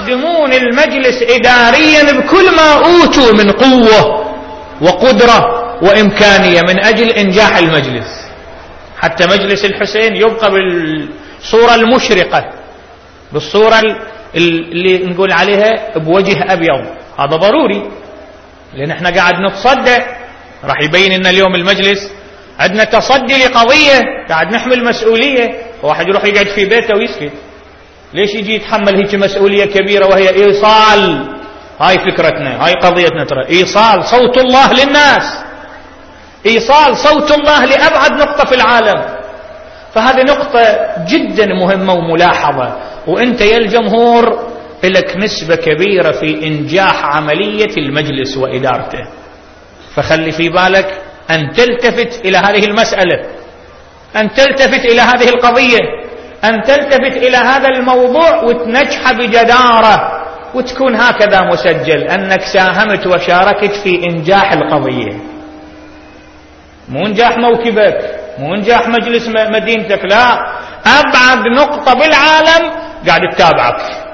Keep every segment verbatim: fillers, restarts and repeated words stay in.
يخدمون المجلس إداريا بكل ما أوتوا من قوة وقدرة وإمكانية من أجل إنجاح المجلس، حتى مجلس الحسين يبقى بالصورة المشرقة، بالصورة اللي نقول عليها بوجه أبيض. هذا ضروري، لأن احنا قاعد نتصدى، راح يبين إن اليوم المجلس عندنا تصدي لقضية، قاعد نحمل مسؤولية. واحد يروح يقعد في بيته ويسكت، ليش يجي يتحمل هيك مسؤولية كبيرة وهي إيصال؟ هاي فكرتنا، هاي قضيتنا، ترى إيصال صوت الله للناس، إيصال صوت الله لأبعد نقطة في العالم. فهذه نقطة جدا مهمة وملاحظة، وأنت يا الجمهور لك نسبة كبيرة في إنجاح عملية المجلس وإدارته، فخلي في بالك أن تلتفت إلى هذه المسألة، أن تلتفت إلى هذه القضية، أن تلتفت إلى هذا الموضوع وتنجح بجدارة، وتكون هكذا مسجل أنك ساهمت وشاركت في إنجاح القضية، مو إنجاح موكبك، مو إنجاح مجلس مدينتك، لا، أبعد نقطة بالعالم قاعد تتابعك،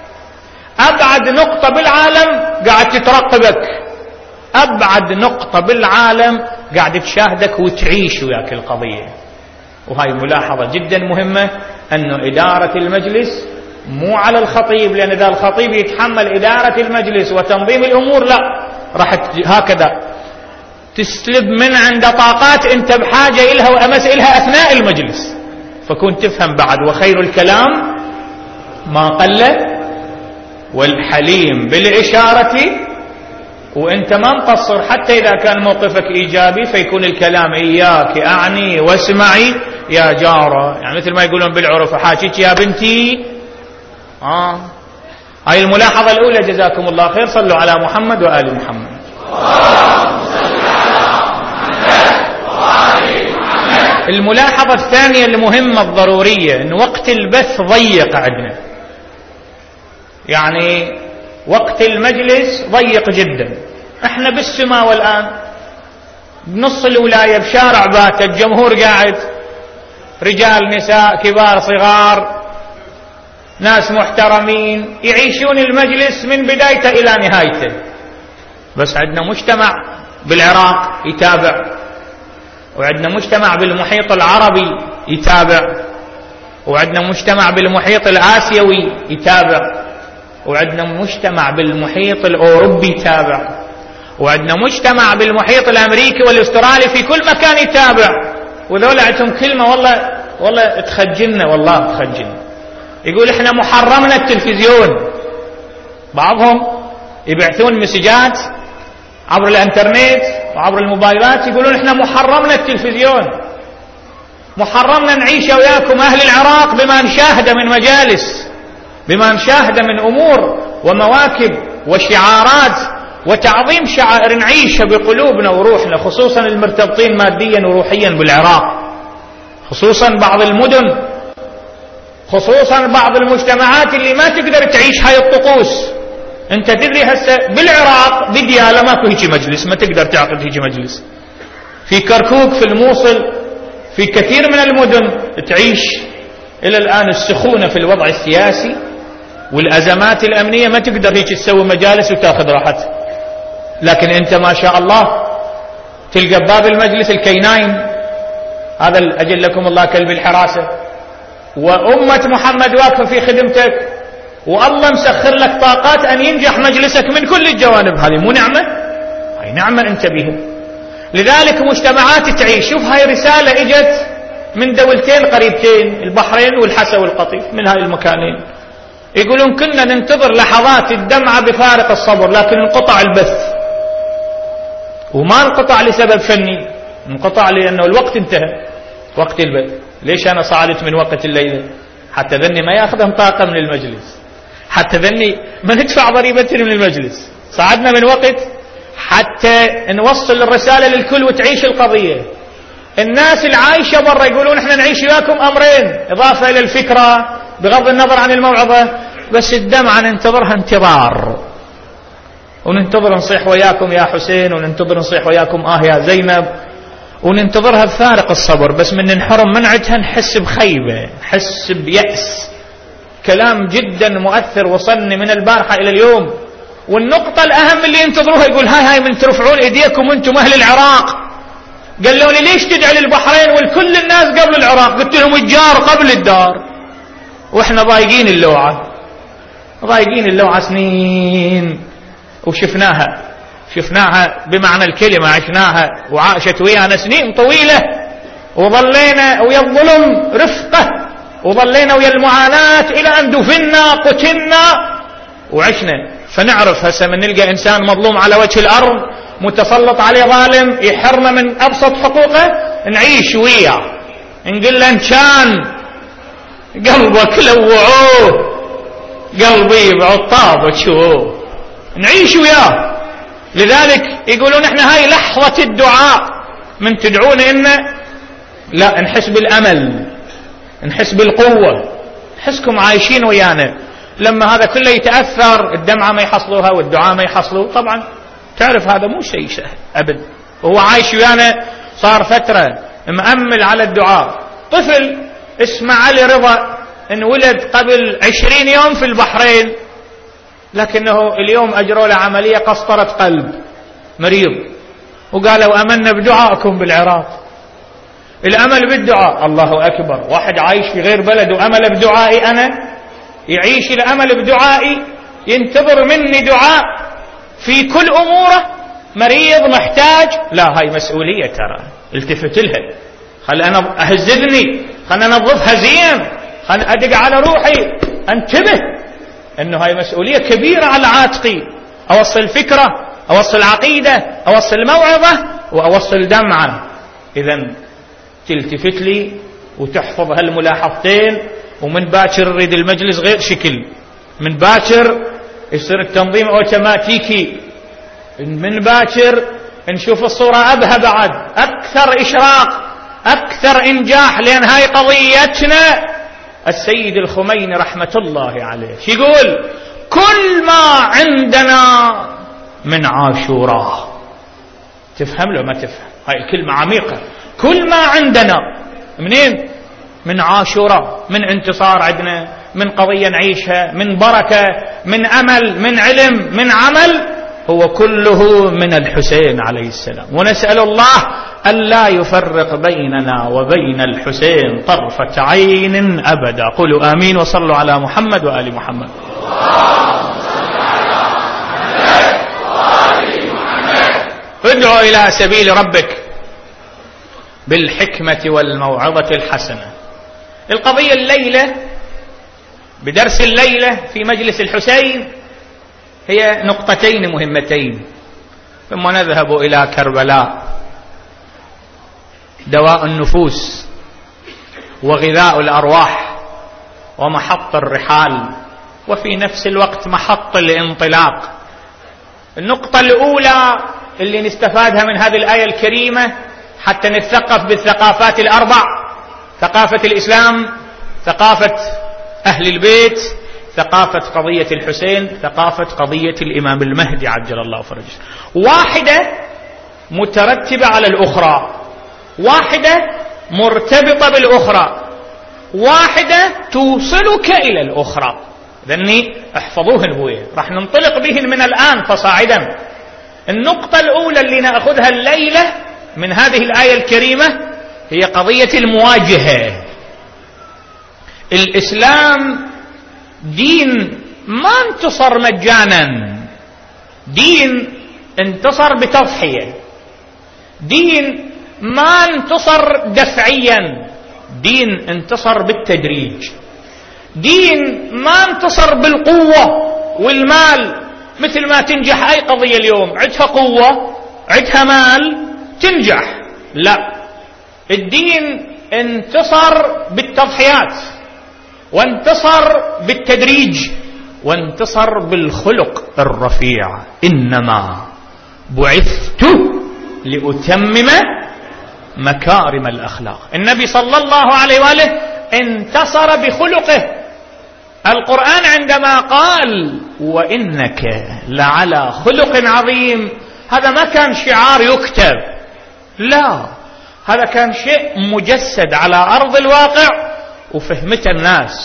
أبعد نقطة بالعالم قاعد تترقبك، أبعد نقطة بالعالم قاعد تشاهدك وتعيش وياك القضية. وهاي ملاحظة جدا مهمة، أنه إدارة المجلس مو على الخطيب، لأن إذا الخطيب يتحمل إدارة المجلس وتنظيم الأمور، لا، راح هكذا تسلب من عند طاقات أنت بحاجة إلها وأمس إلها أثناء المجلس. فكنت تفهم بعد، وخير الكلام ما قل والحليم بالإشارة، وأنت ما مقصر، حتى إذا كان موقفك إيجابي فيكون الكلام إياك أعني واسمعي يا جارة، يعني مثل ما يقولون بالعرف حاجيك يا بنتي. آه. هاي الملاحظة الأولى، جزاكم الله خير. صلوا على محمد وآل محمد. الملاحظة الثانية المهمة الضرورية، أن وقت البث ضيق عندنا، يعني وقت المجلس ضيق جدا. احنا بالسماء والآن بنص الولاية بشارع بات، الجمهور قاعد، رجال نساء كبار صغار، ناس محترمين يعيشون المجلس من بدايته إلى نهايته. بس عندنا مجتمع بالعراق يتابع، وعندنا مجتمع بالمحيط العربي يتابع، وعندنا مجتمع بالمحيط الآسيوي يتابع، وعندنا مجتمع بالمحيط الأوروبي يتابع، وعندنا مجتمع بالمحيط الأمريكي والأسترالي، في كل مكان يتابع. وذولا عندهم كلمة والله والله تخجلنا، والله تخجلنا. يقول احنا محرمنا التلفزيون. بعضهم يبعثون مسجات عبر الانترنت وعبر الموبايلات، يقولون احنا محرمنا التلفزيون، محرمنا نعيش وياكم أهل العراق بما نشاهده من مجالس، بما نشاهده من أمور ومواكب وشعارات وتعظيم شعائر نعيشها بقلوبنا وروحنا، خصوصا المرتبطين ماديا وروحيا بالعراق، خصوصا بعض المدن، خصوصا بعض المجتمعات اللي ما تقدر تعيش هاي الطقوس. انت تدري هسه بالعراق بديالة ماكو هيجي مجلس، ما تقدر تعقد هيجي مجلس. في كركوك، في الموصل، في كثير من المدن تعيش الى الان السخونة في الوضع السياسي والازمات الامنية، ما تقدر هيك تسوي مجالس وتاخذ راحتك. لكن انت ما شاء الله تلقى باب المجلس الكيناين، هذا اجل لكم الله كلب الحراسة، وأمة محمد واقفة في خدمتك، والله مسخر لك طاقات أن ينجح مجلسك من كل الجوانب. هذه مو نعمة؟ هاي نعمة انت بها. لذلك مجتمعات تعيش. شوف هاي رسالة اجت من دولتين قريبتين، البحرين والحسا والقطيف، من هاي المكانين، يقولون كنا ننتظر لحظات الدمعة بفارق الصبر، لكن انقطع البث. وما انقطع لسبب فني، انقطع لأنه الوقت انتهى، وقت البث. ليش أنا صعدت من وقت الليلة؟ حتى ذني ما يأخذهم طاقة من المجلس، حتى ذني ما ندفع ضريبة من المجلس. صعدنا من وقت حتى نوصل الرسالة للكل وتعيش القضية. الناس العايشة برا يقولون احنا نعيش وياكم أمرين، إضافة إلى الفكرة بغض النظر عن الموعظة، بس الدمعة ننتظرها انتظار، وننتظر نصيح وياكم يا حسين، وننتظر نصيح وياكم آه يا زينب، وننتظرها بفارق الصبر. بس من ننحرم من عندها نحس بخيبة، نحس بيأس، كلام جدا مؤثر وصلني من البارحة إلى اليوم. والنقطة الأهم اللي ينتظروها يقول هاي هاي من ترفعون إيديكم وانتم أهل العراق. قالوا لي ليش تدعي للبحرين والكل الناس قبل العراق؟ قلت لهم الجار قبل الدار، واحنا ضايقين اللوعة، ضايقين اللوعة سنين وشفناها، شفناها بمعنى الكلمة، عشناها وعاشت ويانا سنين طويلة، وظلينا ويا الظلم رفقة، وظلينا ويا المعاناة إلى أن دفنا قتلنا وعشنا. فنعرف هسه من نلقى إنسان مظلوم على وجه الأرض متسلط عليه ظالم يحرمه من أبسط حقوقه، نعيش وياه، نقول له إن كان قلبك لوعوه قلبي بعطابه شوه، نعيش وياه. لذلك يقولون احنا هاي لحظة الدعاء، من تدعون إنه لا نحس بالأمل، نحس بالقوة، نحسكم عايشين ويانا. لما هذا كله يتأثر الدمعة ما يحصلوها والدعاء ما يحصلوا، طبعا تعرف هذا مو شيء سهل أبد. وهو عايش ويانا صار فترة مأمل على الدعاء. طفل اسمه علي رضا انولد قبل عشرين يوم في البحرين، لكنه اليوم أجروا له عملية قسطرة قلب، مريض، وقالوا أمنا بدعائكم بالعراق. الأمل بالدعاء، الله أكبر. واحد عايش في غير بلد وأمل بدعائي، أنا يعيش الأمل بدعائي، ينتظر مني دعاء في كل أموره، مريض محتاج، لا هاي مسؤولية ترى، التفت لها، خل أنا أهزذني، خل أنا أنظفها زين، خل أدق على روحي، انتبه أنه هاي مسؤولية كبيرة على عاتقي، أوصل فكرة، أوصل عقيدة، أوصل موعظة، وأوصل دمعة. إذن تلتفت لي وتحفظ هالملاحظتين، ومن باكر نريد المجلس غير شكل، من باكر يصير التنظيم اوتوماتيكي، من باكر نشوف الصورة أبهى بعد، أكثر إشراق، أكثر إنجاح، لأن هاي قضيتنا. السيد الخميني رحمة الله عليه شو يقول؟ كل ما عندنا من عاشوراء. تفهم لو ما تفهم؟ هاي الكلمة عميقة. كل ما عندنا منين؟ من عاشوراء، من انتصار عندنا، من قضية نعيشها، من بركة، من أمل، من علم، من عمل، هو كله من الحسين عليه السلام. ونسأل الله ألا يفرق بيننا وبين الحسين طرفة عين أبدا. قولوا آمين وصلوا على محمد وآل محمد. ادعوا إلى سبيل ربك بالحكمة والموعظة الحسنة. القضية الليلة بدرس الليلة في مجلس الحسين هي نقطتين مهمتين، ثم نذهب إلى كربلاء، دواء النفوس وغذاء الأرواح ومحط الرحال، وفي نفس الوقت محط الانطلاق. النقطة الأولى اللي نستفادها من هذه الآية الكريمة حتى نتثقف بالثقافات الأربع، ثقافة الإسلام، ثقافة أهل البيت، ثقافة قضية الحسين، ثقافة قضية الإمام المهدي عجل الله فرجه. واحدة مترتبة على الأخرى، واحدة مرتبطة بالأخرى، واحدة توصلك إلى الأخرى. ذني احفظوهن بويه، راح ننطلق بهن من الآن فصاعدا. النقطة الأولى اللي نأخذها الليلة من هذه الآية الكريمة هي قضية المواجهة. الإسلام دين ما انتصر مجانا، دين انتصر بتضحية، دين ما انتصر دفعيا، دين انتصر بالتدريج، دين ما انتصر بالقوة والمال. مثل ما تنجح أي قضية اليوم عدها قوة عدها مال تنجح، لا، الدين انتصر بالتضحيات، وانتصر بالتدريج، وانتصر بالخلق الرفيع. إنما بعثت لأتمم مكارم الأخلاق. النبي صلى الله عليه وآله انتصر بخلقه. القرآن عندما قال وإنك لعلى خلق عظيم، هذا ما كان شعار يكتب، لا، هذا كان شيء مجسد على أرض الواقع وفهمته الناس.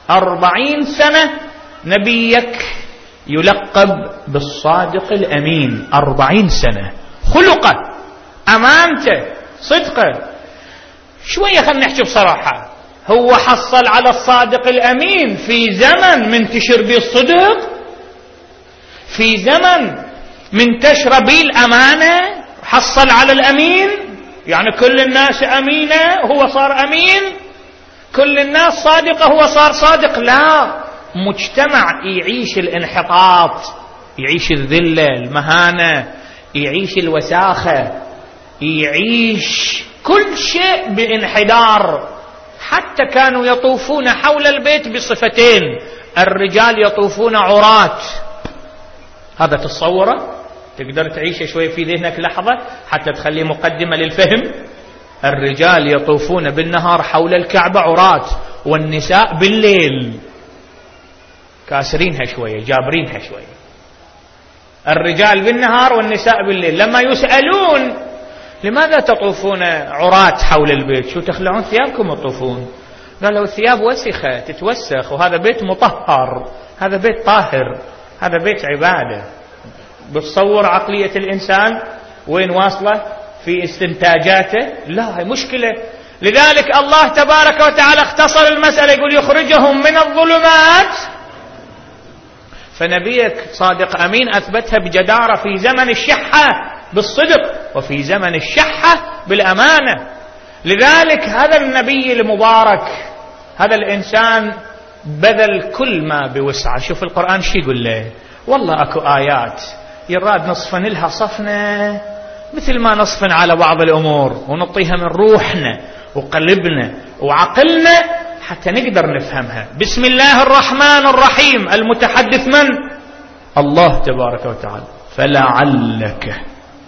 أربعين سنة نبيك يلقب بالصادق الأمين، أربعين سنة، خلقه، أمانته، صدقه. شوية خلنا نحكي بصراحة، هو حصل على الصادق الأمين في زمن منتشر به الصدق، في زمن منتشر به الأمانة، حصل على الأمين، يعني كل الناس أمينة هو صار أمين، كل الناس صادقة هو صار صادق. لا، مجتمع يعيش الانحطاط، يعيش الذلة، المهانة، يعيش الوساخة، يعيش كل شيء بانحدار. حتى كانوا يطوفون حول البيت بصفتين، الرجال يطوفون عراة. هذا تصوره، تقدر تعيشه شوي في ذهنك لحظة حتى تخليه مقدمة للفهم. الرجال يطوفون بالنهار حول الكعبة عراة، والنساء بالليل كاسرينها شوية، جابرينها شوية. الرجال بالنهار والنساء بالليل. لما يسألون لماذا تطوفون عراة حول البيت، شو تخلعون ثيابكم وتطوفون؟ قالوا الثياب وسخة تتوسخ، وهذا بيت مطهر، هذا بيت طاهر، هذا بيت عبادة. بتصور عقلية الإنسان وين واصلة في استنتاجاته؟ لا، هي مشكلة. لذلك الله تبارك وتعالى اختصر المسألة، يقول يخرجهم من الظلمات. فنبيك صادق أمين أثبتها بجدارة في زمن الشحة بالصدق، وفي زمن الشحة بالأمانة. لذلك هذا النبي المبارك، هذا الإنسان بذل كل ما بوسعه. شوف القرآن شي يقول له، والله أكو آيات يراد نصفن لها صفنة، مثل ما نصفن على بعض الأمور ونعطيها من روحنا وقلبنا وعقلنا حتى نقدر نفهمها. بسم الله الرحمن الرحيم، المتحدث من؟ الله تبارك وتعالى. فلعلك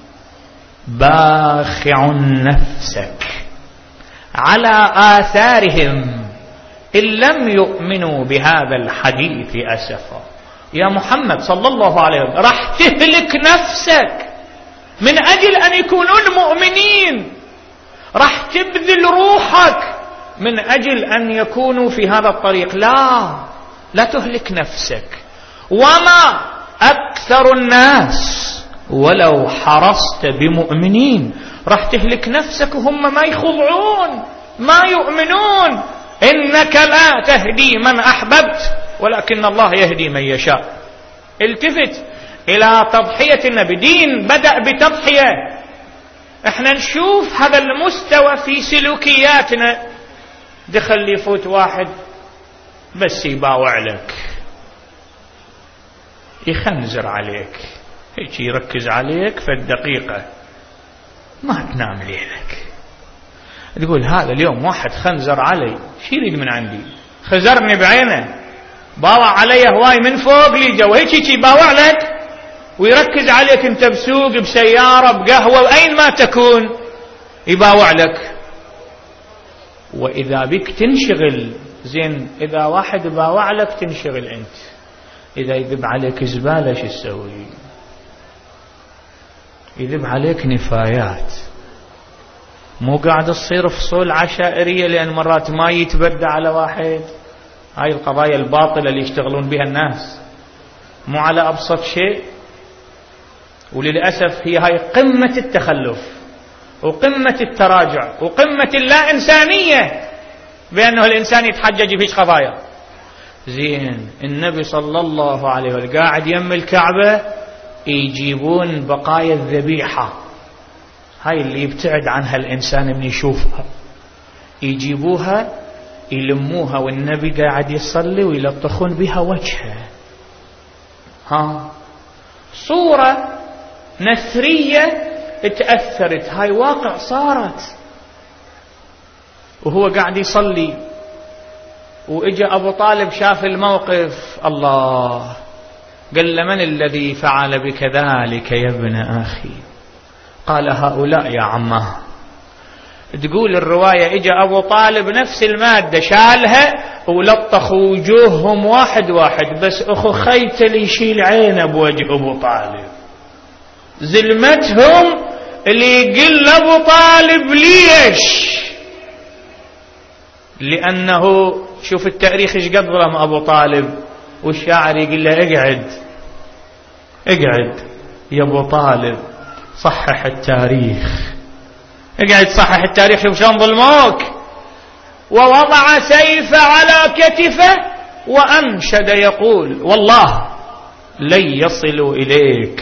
باخع نفسك على آثارهم إن لم يؤمنوا بهذا الحديث أسفا. يا محمد صلى الله عليه وسلم، راح تهلك نفسك من أجل أن يكونون مؤمنين، راح تبذل روحك من أجل أن يكونوا في هذا الطريق. لا، لا تهلك نفسك. وما أكثر الناس ولو حرصت بمؤمنين، راح تهلك نفسك وهم ما يخضعون، ما يؤمنون. إنك لا تهدي من أحببت ولكن الله يهدي من يشاء. التفت إلى تضحية النبي. دين بدأ بتضحية. احنا نشوف هذا المستوى في سلوكياتنا. دخل يفوت واحد بس يباوع لك، يخنزر عليك، هيك يركز عليك في الدقيقة ما تنام ليلك. تقول هذا اليوم واحد خنزر علي، شو يريد من عندي؟ خزرني بعينه، باوع علي هواي من فوق لي جو، هيك يباوع لك ويركز عليك. انت بسوق، بسيارة، بقهوة، وأين ما تكون يباوع لك. وإذا بك تنشغل زين، إذا واحد باوع لك تنشغل أنت. إذا يذب عليك زبالة شو تسوي؟ يذب عليك نفايات. مو قاعد تصير فصول عشائرية لأن مرات ما يتبدى على واحد. هاي القضايا الباطلة اللي يشتغلون بها الناس، مو على أبسط شيء. وللأسف هي هاي قمة التخلف وقمة التراجع وقمة اللا إنسانية، بأنه الإنسان يتحجج بهيج قضايا. زين، النبي صلى الله عليه وسلم قاعد يم الكعبة، يجيبون بقايا الذبيحة، هاي اللي يبتعد عنها الإنسان من يشوفها، يجيبوها يلموها والنبي قاعد يصلي ويلطخون بها وجهه. ها، صورة نثرية تأثرت، هاي واقع صارت. وهو قاعد يصلي وإجا أبو طالب شاف الموقف، الله، قال له من الذي فعل بك ذلك يا ابن أخي؟ قال هؤلاء يا عمه. تقول الرواية إجا أبو طالب نفس المادة شالها ولطخ وجوههم واحد واحد، بس أخو خيتل يشيل عينه بوجه أبو طالب. زلمتهم اللي يقل أبو طالب ليش؟ لأنه شوف التاريخ ايش قد ظلم أبو طالب، والشاعر يقول له اقعد اقعد يا أبو طالب صحح التاريخ، اقعد صحح التاريخ، شوف شلون ظلموك. ووضع سيف على كتفه وأنشد يقول والله لن يصلوا إليك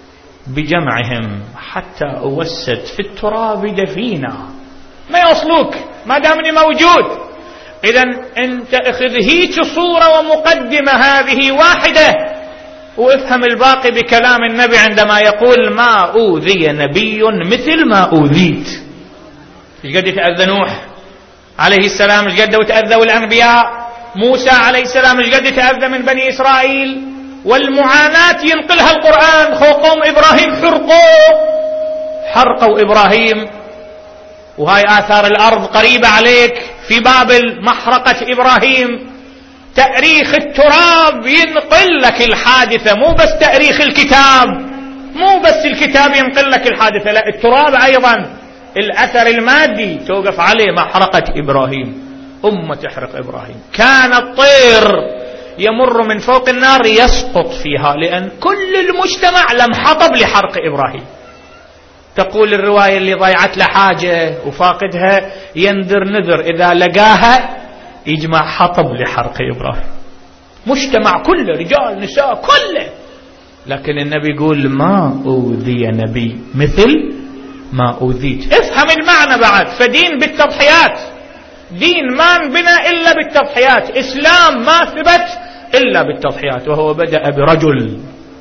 بجمعهم حتى أوسد في التراب دفينا، ما يوصلوك ما دامني موجود. إذن أنت اخذ هيك صورة ومقدمة هذه واحدة، وافهم الباقي بكلام النبي عندما يقول ما أوذي نبي مثل ما أوذيت. ايش قد يتأذى نوح عليه السلام، ايش قد يتأذوا الأنبياء، موسى عليه السلام ايش قد يتأذى من بني إسرائيل، والمعاناة ينقلها القرآن. خو قوم إبراهيم حرقوا حرقوا إبراهيم، وهاي آثار الأرض قريبة عليك في بابل، محرقة إبراهيم. تأريخ التراب ينقل لك الحادثة، مو بس تأريخ الكتاب، مو بس الكتاب ينقل لك الحادثة، لا التراب أيضا الأثر المادي توقف عليه. محرقة إبراهيم، أمة تحرق إبراهيم، كان الطير يمر من فوق النار يسقط فيها، لأن كل المجتمع لم حطب لحرق إبراهيم. تقول الرواية اللي ضيعت له حاجة وفاقدها ينذر نذر إذا لقاها يجمع حطب لحرق إبراهيم، مجتمع كله رجال نساء كله. لكن النبي يقول ما أوذي نبي مثل ما أوذيت. افهم المعنى بعد. فدين بالتضحيات، دين ما انبنى إلا بالتضحيات، إسلام ما ثبت إلا بالتضحيات. وهو بدأ برجل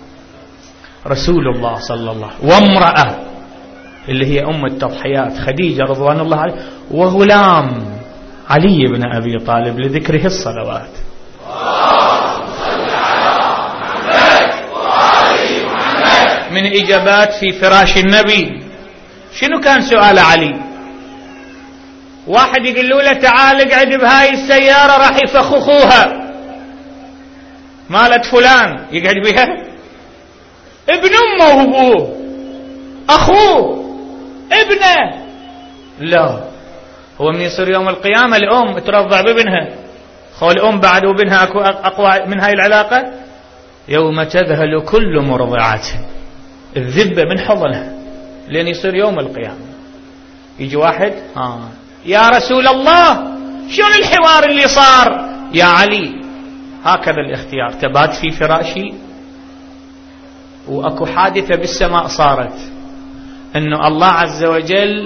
رسول الله صلى الله عليه وسلم، وامرأة اللي هي أم التضحيات خديجة رضوان الله عليه، وغلام علي بن أبي طالب لذكره الصلوات. من إجابات في فراش النبي شنو كان سؤال علي؟ واحد يقول له تعال اقعد بهاي السيارة راح يفخخوها، مالت فلان يقعد بها؟ ابن امه وابوه، اخوه، ابنه. لا، هو من يصير يوم القيامة الام ترضع بابنها، خو الام بعد وابنها اكو اقوى من هاي العلاقة. يوم تذهل كل مرضعة، الذبة من حضنها لين يصير يوم القيامة. يجي واحد آه. يا رسول الله شنو الحوار اللي صار؟ يا علي هكذا الاختيار، تبات في فراشي واكو حادثة بالسماء صارت، انه الله عز وجل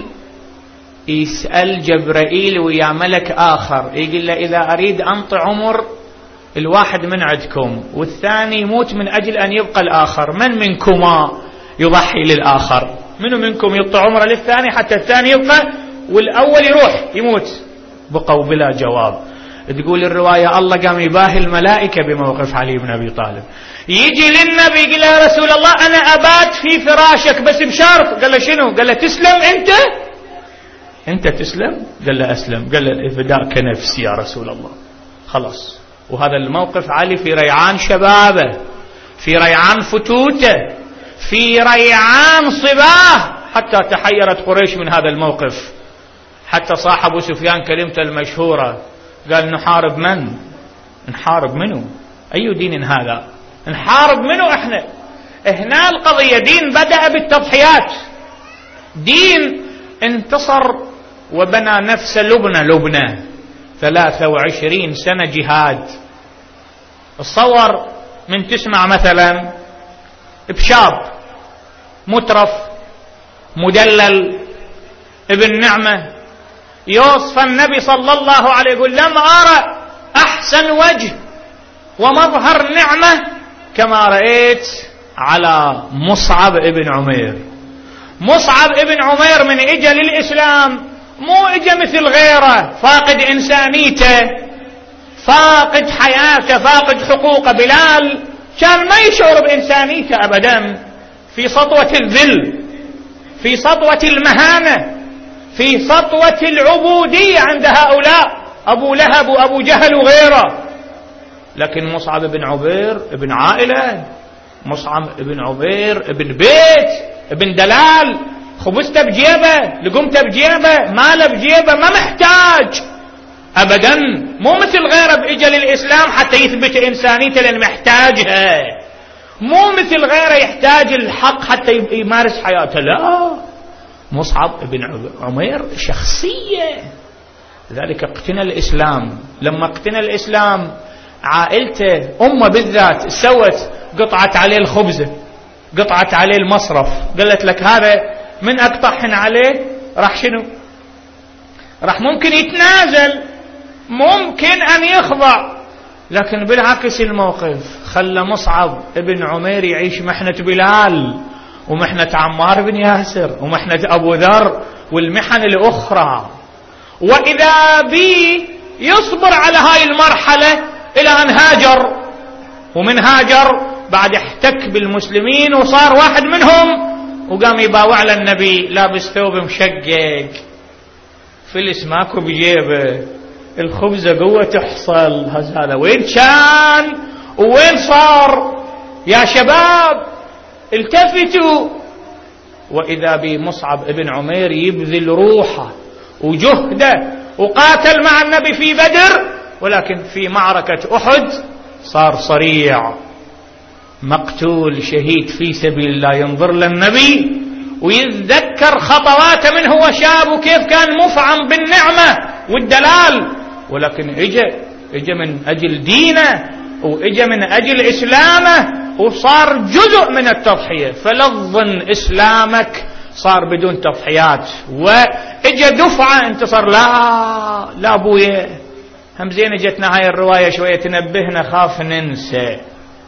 يسأل جبرائيل ويا ملك آخر يقول له إذا أريد أنطي عمر الواحد من عندكم والثاني يموت من أجل أن يبقى الآخر، من منكما يضحي للآخر؟ منو منكم يطي عمره للثاني حتى الثاني يبقى والأول يروح يموت؟ بقوا بلا جواب. تقول الرواية الله قام يباهي الملائكة بموقف علي بن أبي طالب. يجي للنبي يقول يا رسول الله أنا أبات في فراشك بس بشرط. قال له شنو؟ قال له تسلم أنت؟ أنت تسلم؟ قال له أسلم. قال له فداك نفسي يا رسول الله. خلاص. وهذا الموقف علي في ريعان شبابه، في ريعان فتوته، في ريعان صباه، حتى تحيرت قريش من هذا الموقف. حتى صاحب أبو سفيان كلمته المشهورة قال نحارب من؟ نحارب منه؟ أي دين هذا؟ نحارب منه احنا؟ هنا القضية دين بدأ بالتضحيات، دين انتصر وبنى نفس لبنى لبنى ثلاثة وعشرين سنة جهاد. تصور من تسمع مثلا بشاب مترف مدلل ابن نعمة يوصف النبي صلى الله عليه يقول لم أرى أحسن وجه ومظهر نعمة كما رأيت على مصعب ابن عمير. مصعب ابن عمير من اجى للإسلام مو اجى مثل غيره فاقد إنسانيته، فاقد حياته، فاقد حقوقه. بلال كان ما يشعر بإنسانيته أبدا، في سطوة الذل، في سطوة المهانة، في سطوة العبودية عند هؤلاء أبو لهب وأبو جهل وغيره. لكن مصعب بن عبير ابن عائلة، مصعب بن عبير ابن بيت، ابن دلال، خبزته بجيبه، لقمته بجيبه، ماله بجيبه، ما محتاج. أبدا، مو مثل غيره بإجل الإسلام حتى يثبت إنسانيته لأن محتاجها، مو مثل غيره يحتاج الحق حتى يمارس حياته، لا، مصعب بن عمير شخصية. لذلك اقتنى الإسلام. لما اقتنى الإسلام عائلته أمه بالذات سوت قطعت عليه الخبزة، قطعت عليه المصرف، قالت لك هذا من أقطعهن عليه راح شنو؟ راح ممكن يتنازل، ممكن أن يخضع، لكن بالعكس الموقف خلى مصعب ابن عمير يعيش محنة بلال ومحنة عمار بن ياسر ومحنة أبو ذر والمحن الأخرى، وإذا بي يصبر على هاي المرحلة إلى أن هاجر. ومن هاجر بعد احتك بالمسلمين وصار واحد منهم، وقام يباوع للنبي لابس ثوب مشقق، فلس ماكو بجيبه، الخبزة قوة تحصل، هذا وين كان وين صار؟ يا شباب التفتوا. وإذا بمصعب ابن عمير يبذل روحه وجهده وقاتل مع النبي في بدر، ولكن في معركة أحد صار صريع، مقتول شهيد في سبيل الله، ينظر للنبي ويتذكر خطواته من هو شاب وكيف كان مفعم بالنعمة والدلال، ولكن اجى اجى من أجل دينه واجى من أجل إسلامه وصار جزء من التضحية. فلا تظن إسلامك صار بدون تضحيات واجى دفعة انتصر، لا لا أبويا، هم زين اجتنا هاي الرواية شوية تنبهنا، خاف ننسى،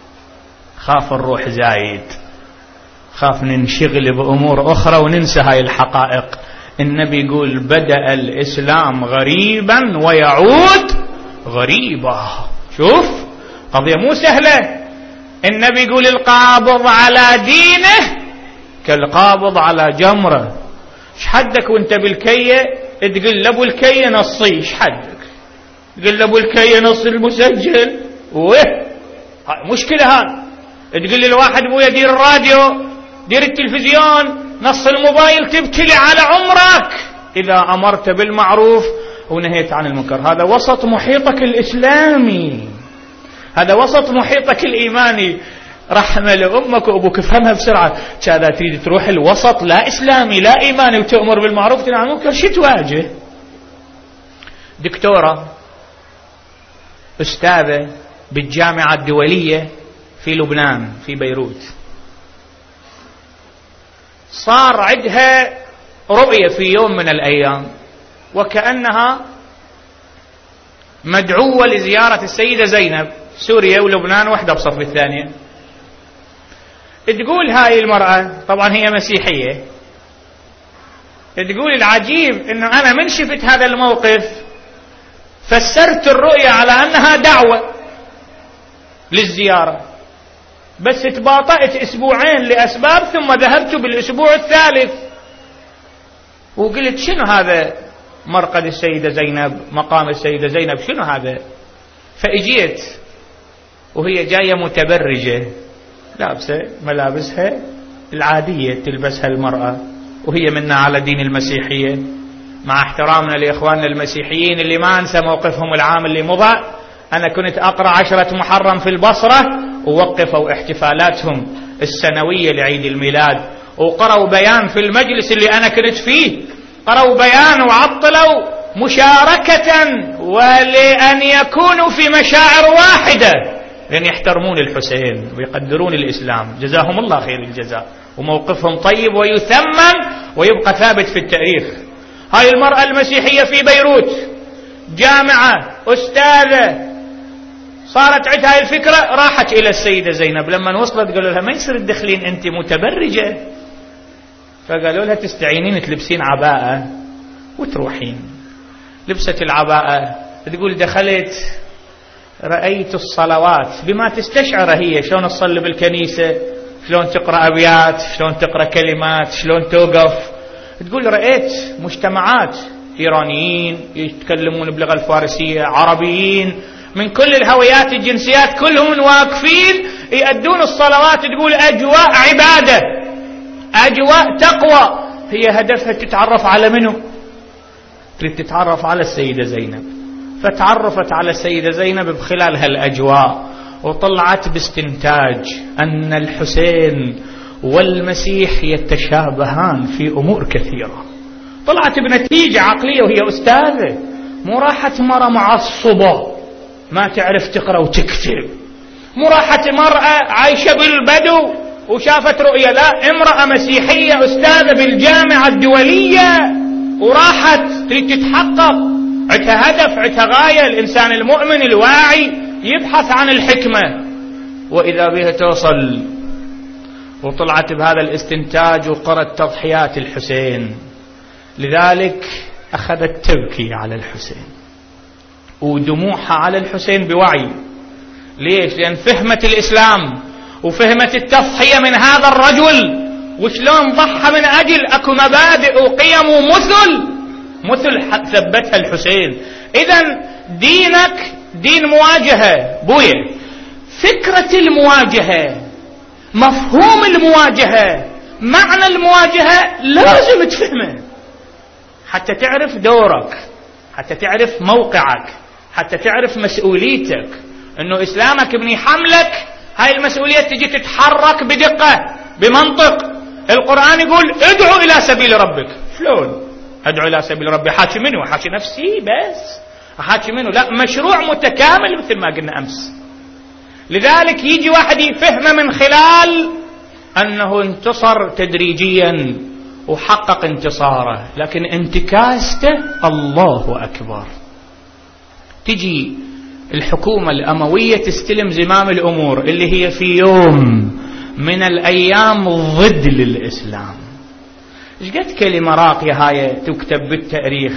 خاف الروح زايد، خاف ننشغل بأمور أخرى وننسى هاي الحقائق. النبي يقول بدأ الإسلام غريبا ويعود غريبا. شوف قضية مو سهلة. النبي يقول القابض على دينه كالقابض على جمرة. ايش حدك وانت بالكية تقول لابو الكية نصي؟ ايش حدك تقول لابو الكية نص المسجل؟ ويه مشكلة هذا. تقول لي الواحد ابويا دير الراديو دير التلفزيون نص الموبايل، تبتلي على عمرك إذا أمرت بالمعروف ونهيت عن المنكر. هذا وسط محيطك الإسلامي، هذا وسط محيطك الإيماني. رحمة لأمك وأبوك، افهمها بسرعة. كذا تريد تروح الوسط لا إسلامي لا إيماني وتأمر بالمعروف وتنهى عن المنكر، شو تواجه؟ دكتورة أستاذة بالجامعة الدولية في لبنان في بيروت، صار عندها رؤية في يوم من الأيام وكأنها مدعوة لزيارة السيدة زينب. سوريا ولبنان واحدة بصف الثانية. تقول هاي المرأة، طبعا هي مسيحية، تقول العجيب انه انا من شفت هذا الموقف فسرت الرؤية على انها دعوة للزيارة، بس تباطأت اسبوعين لاسباب ثم ذهبت بالاسبوع الثالث وقلت شنو هذا مرقد السيدة زينب، مقام السيدة زينب، شنو هذا؟ فاجيت وهي جاية متبرجة، لابسة ملابسها العادية تلبسها المرأة، وهي منا على دين المسيحية، مع احترامنا لإخواننا المسيحيين اللي ما أنسى موقفهم العام اللي مضى. أنا كنت أقرأ عشرة محرم في البصرة ووقفوا احتفالاتهم السنوية لعيد الميلاد، وقرأوا بيان في المجلس اللي أنا كنت فيه، قرأوا بيان وعطلوا مشاركة ولأن يكونوا في مشاعر واحدة، لأن يحترمون الحسين ويقدرون الإسلام، جزاهم الله خير الجزاء، وموقفهم طيب ويثمن ويبقى ثابت في التاريخ. هاي المرأة المسيحية في بيروت جامعة أستاذة، صارت عندها هاي الفكرة، راحت إلى السيدة زينب. لما وصلت قالوا لها ما يصير تدخلين أنت متبرجة، فقالوا لها تستعينين تلبسين عباءة وتروحين. لبست العباءة، تقول دخلت رأيت الصلوات بما تستشعر هي، شلون تصلي بالكنيسة، شلون تقرأ أبيات، شلون تقرأ كلمات، شلون توقف. تقول رأيت مجتمعات إيرانيين يتكلمون باللغة الفارسية، عربيين من كل الهويات الجنسيات، كلهم واقفين يؤدون الصلوات. تقول أجواء عبادة، أجواء تقوى. هي هدفها تتعرف على منه؟ تريد تتعرف على السيدة زينب. فتعرفت على السيدة زينب بخلال هالأجواء، وطلعت باستنتاج أن الحسين والمسيح يتشابهان في أمور كثيرة. طلعت بنتيجة عقلية، وهي أستاذة، مو راحت مرة معصبة ما تعرف تقرأ وتكتب، مو راحت مرأة عايشة بالبدو وشافت رؤية، لا، امرأة مسيحية أستاذة بالجامعة الدولية، وراحت تريد تتحقق، عندها هدف، عندها غاية. الإنسان المؤمن الواعي يبحث عن الحكمة، وإذا بها توصل. وطلعت بهذا الاستنتاج وقرأت تضحيات الحسين، لذلك أخذت تبكي على الحسين، ودموعها على الحسين بوعي. ليش؟ لأن فهمت الإسلام وفهمت التضحية من هذا الرجل، وشلون ضحى من أجل أكو مبادئ وقيم ومثل مثل ثبتها الحسين. إذن دينك دين مواجهة بويا، فكرة المواجهة، مفهوم المواجهة، معنى المواجهة لازم تفهمه حتى تعرف دورك، حتى تعرف موقعك، حتى تعرف مسؤوليتك. انه اسلامك ابني حملك، هاي المسؤولية تجي تتحرك بدقة بمنطق. القرآن يقول ادعو الى سبيل ربك. شلون ادعو الى سبيل ربي؟ حاكي منه؟ حاكي نفسي بس؟ حاكي منه؟ لا، مشروع متكامل مثل ما قلنا امس. لذلك يجي واحد يفهم من خلال انه انتصر تدريجيا وحقق انتصاره، لكن انتكاسته الله اكبر. تجي الحكومة الأموية تستلم زمام الأمور اللي هي في يوم من الأيام ضد للإسلام. إيش قد كلمة راقية هاي تكتب بالتاريخ،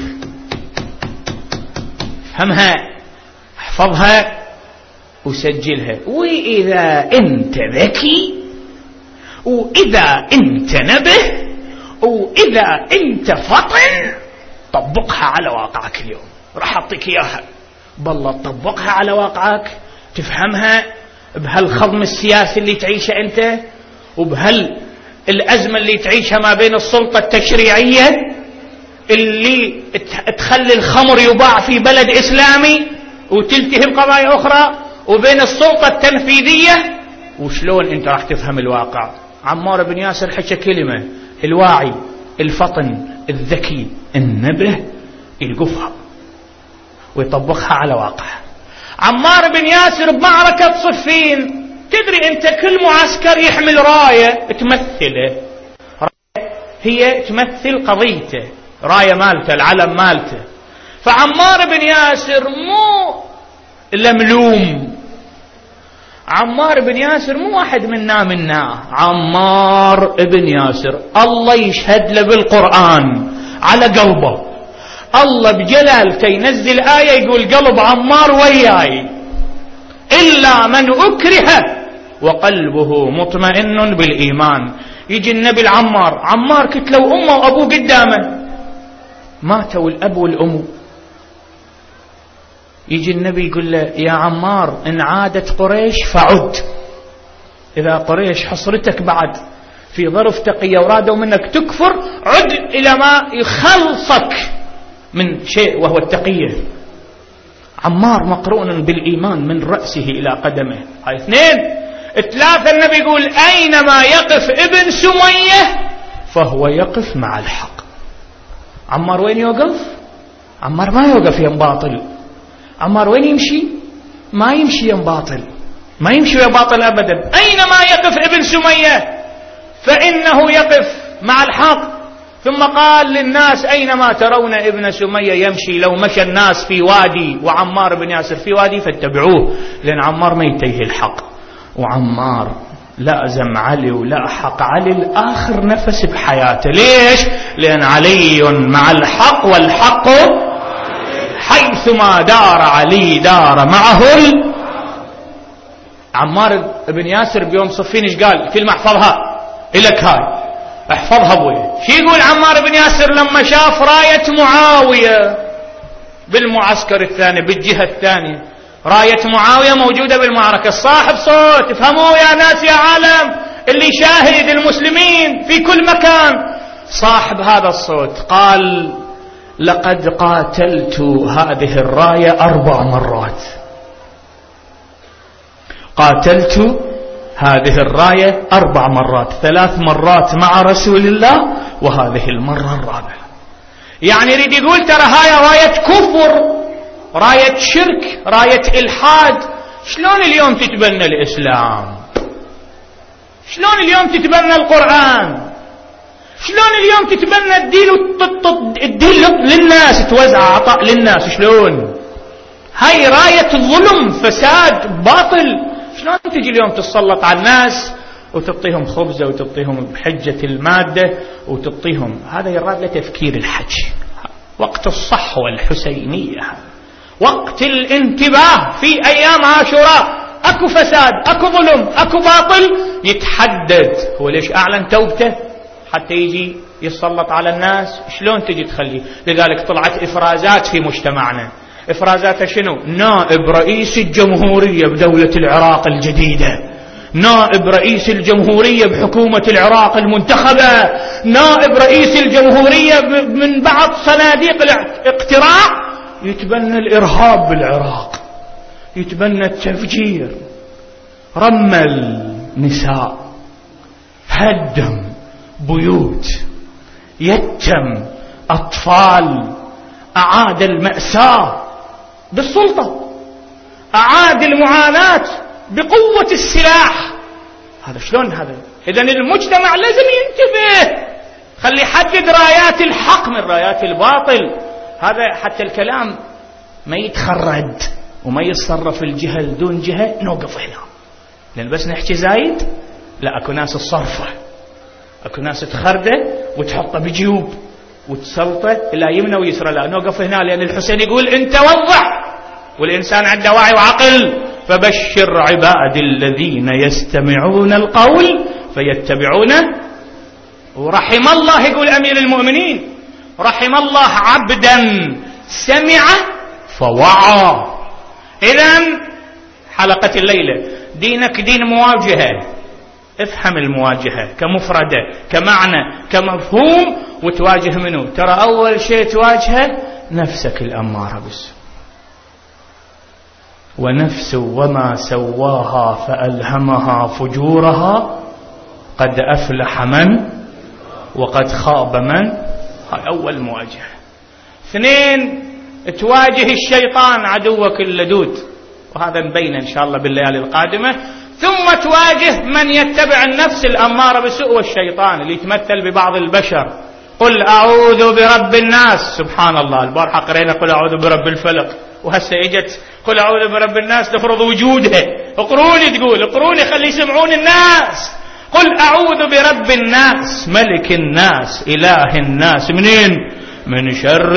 فهمها، احفظها وسجلها. وإذا أنت ذكي، وإذا أنت نبه، وإذا أنت فطن، طبقها على واقعك اليوم. راح أعطيك إياها، بالله تطبقها على واقعك، تفهمها بهالخضم السياسي اللي تعيشه أنت، وبهالأزمة اللي تعيشها ما بين السلطة التشريعية اللي تخلي الخمر يباع في بلد إسلامي وتلتهب قضايا أخرى، وبين السلطة التنفيذية. وشلون أنت راح تفهم الواقع؟ عمار بن ياسر حكى كلمة: الواعي، الفطن، الذكي، النبه يلقفها ويطبقها على واقعها. عمار بن ياسر بمعركة صفين، تدري أنت كل معسكر يحمل راية تمثله، هي تمثل قضيته، راية مالته، العلم مالته. فعمار بن ياسر مو لملوم، عمار بن ياسر مو واحد منا منا، عمار بن ياسر الله يشهد له بالقرآن على قلبه، الله بجلالته ينزل آية يقول قلب عمار وياي، إلا من أكره وقلبه مطمئن بالإيمان. يجي النبي العمار، عمار كنت لو أمه وأبوه قدامه، ماتوا الأب والأم. يجي النبي يقول له: يا عمار، إن عادت قريش فعد، إذا قريش حصرتك بعد في ظرف تقية ورادوا منك تكفر، عد إلى ما يخلصك من شيء وهو التقية. عمار مقرون بالإيمان من رأسه إلى قدمه. هاي اثنين. ثلاثة، النبي يقول: أينما يقف ابن سمية فهو يقف مع الحق. عمار وين يوقف؟ عمار ما يوقف يم باطل. عمار وين يمشي؟ ما يمشي يم باطل، ما يمشي يم باطل أبدا. أينما يقف ابن سمية فإنه يقف مع الحق. ثم قال للناس: أينما ترون ابن سمية يمشي، لو مشى الناس في وادي وعمار بن ياسر في وادي فاتبعوه، لأن عمار ما ينتهي الحق. وعمار لازم علي ولاحق علي الآخر نفس بحياته. ليش؟ لأن علي مع الحق، والحق حيثما دار علي دار معه. عمار بن ياسر بيوم صفين ايش قال؟ كلمة احفظها إلك، هاي احفظها ابويا. شي يقول عمار بن ياسر لما شاف راية معاوية بالمعسكر الثاني بالجهة الثانية؟ راية معاوية موجودة بالمعركة. صاحب صوت، افهموا يا ناس يا عالم، اللي شاهد المسلمين في كل مكان، صاحب هذا الصوت قال: لقد قاتلت هذه الراية أربع مرات، قاتلت هذه الراية أربع مرات، ثلاث مرات مع رسول الله وهذه المرة الرابعة. يعني يريد يقول ترى هاي راية كفر، راية شرك، راية إلحاد. شلون اليوم تتبنى الإسلام؟ شلون اليوم تتبنى القرآن؟ شلون اليوم تتبنى الدين الدين للناس، توزع عطاء للناس؟ شلون؟ هاي راية ظلم، فساد، باطل. شلون تجي اليوم تتسلط على الناس وتعطيهم خبزة وتعطيهم بحجة المادة وتعطيهم؟ هذا يراد لتفكير الحج. وقت الصحوة الحسينية، وقت الانتباه في أيام عاشوراء، أكو فساد، أكو ظلم، أكو باطل، يتحدد. هو ليش أعلن توبته؟ حتى يجي يتسلط على الناس. شلون تجي تخليه؟ لذلك طلعت إفرازات في مجتمعنا. إفرازاتها شنو؟ نائب رئيس الجمهورية بدولة العراق الجديدة، نائب رئيس الجمهورية بحكومة العراق المنتخبة، نائب رئيس الجمهورية من بعض صناديق الاقتراع. يتبنى الإرهاب بالعراق، يتبنى التفجير، رمل نساء، هدم بيوت، يتم أطفال، أعاد المأساة بالسلطة، أعاد المعاناة بقوة السلاح. هذا شلون هذا؟ إذن المجتمع لازم ينتبه، خلي يحدد رايات الحق من رايات الباطل. هذا حتى الكلام ما يتخرد وما يتصرف الجهة دون جهة. نوقف هنا لأن بس نحكي زايد، لا، أكو ناس الصرفة، أكو ناس تخرده وتحطه بجيوب وتسلطه إلى يمنى ويسرى. لا، نوقف هنا لأن الحسين يقول أنت وضح، والإنسان عنده وعي وعقل. فبشر عباد الذين يستمعون القول فيتبعونه. ورحم الله، يقول أمير المؤمنين، رحم الله عبدا سمع فوعى. إذن حلقة الليلة دينك دين مواجهة. افهم المواجهة كمفردة، كمعنى، كمفهوم، وتواجه منه. ترى أول شيء تواجهه نفسك الأمارة بالسوء. ونفس وما سواها فألهمها فجورها قد أفلح من وقد خاب من. هاي أول مواجهة. اثنين، تواجه الشيطان عدوك اللدود، وهذا نبين إن شاء الله بالليالي القادمة. ثم تواجه من يتبع النفس الأمارة بالسوء والشيطان اللي يتمثل ببعض البشر. قل أعوذ برب الناس. سبحان الله، البارحة قرينا قل أعوذ برب الفلق، وهسه اجت قل أعوذ برب الناس تفرض وجودها. اقروني، تقول اقروني خلي يسمعون الناس. قل أعوذ برب الناس ملك الناس إله الناس. منين؟ من شر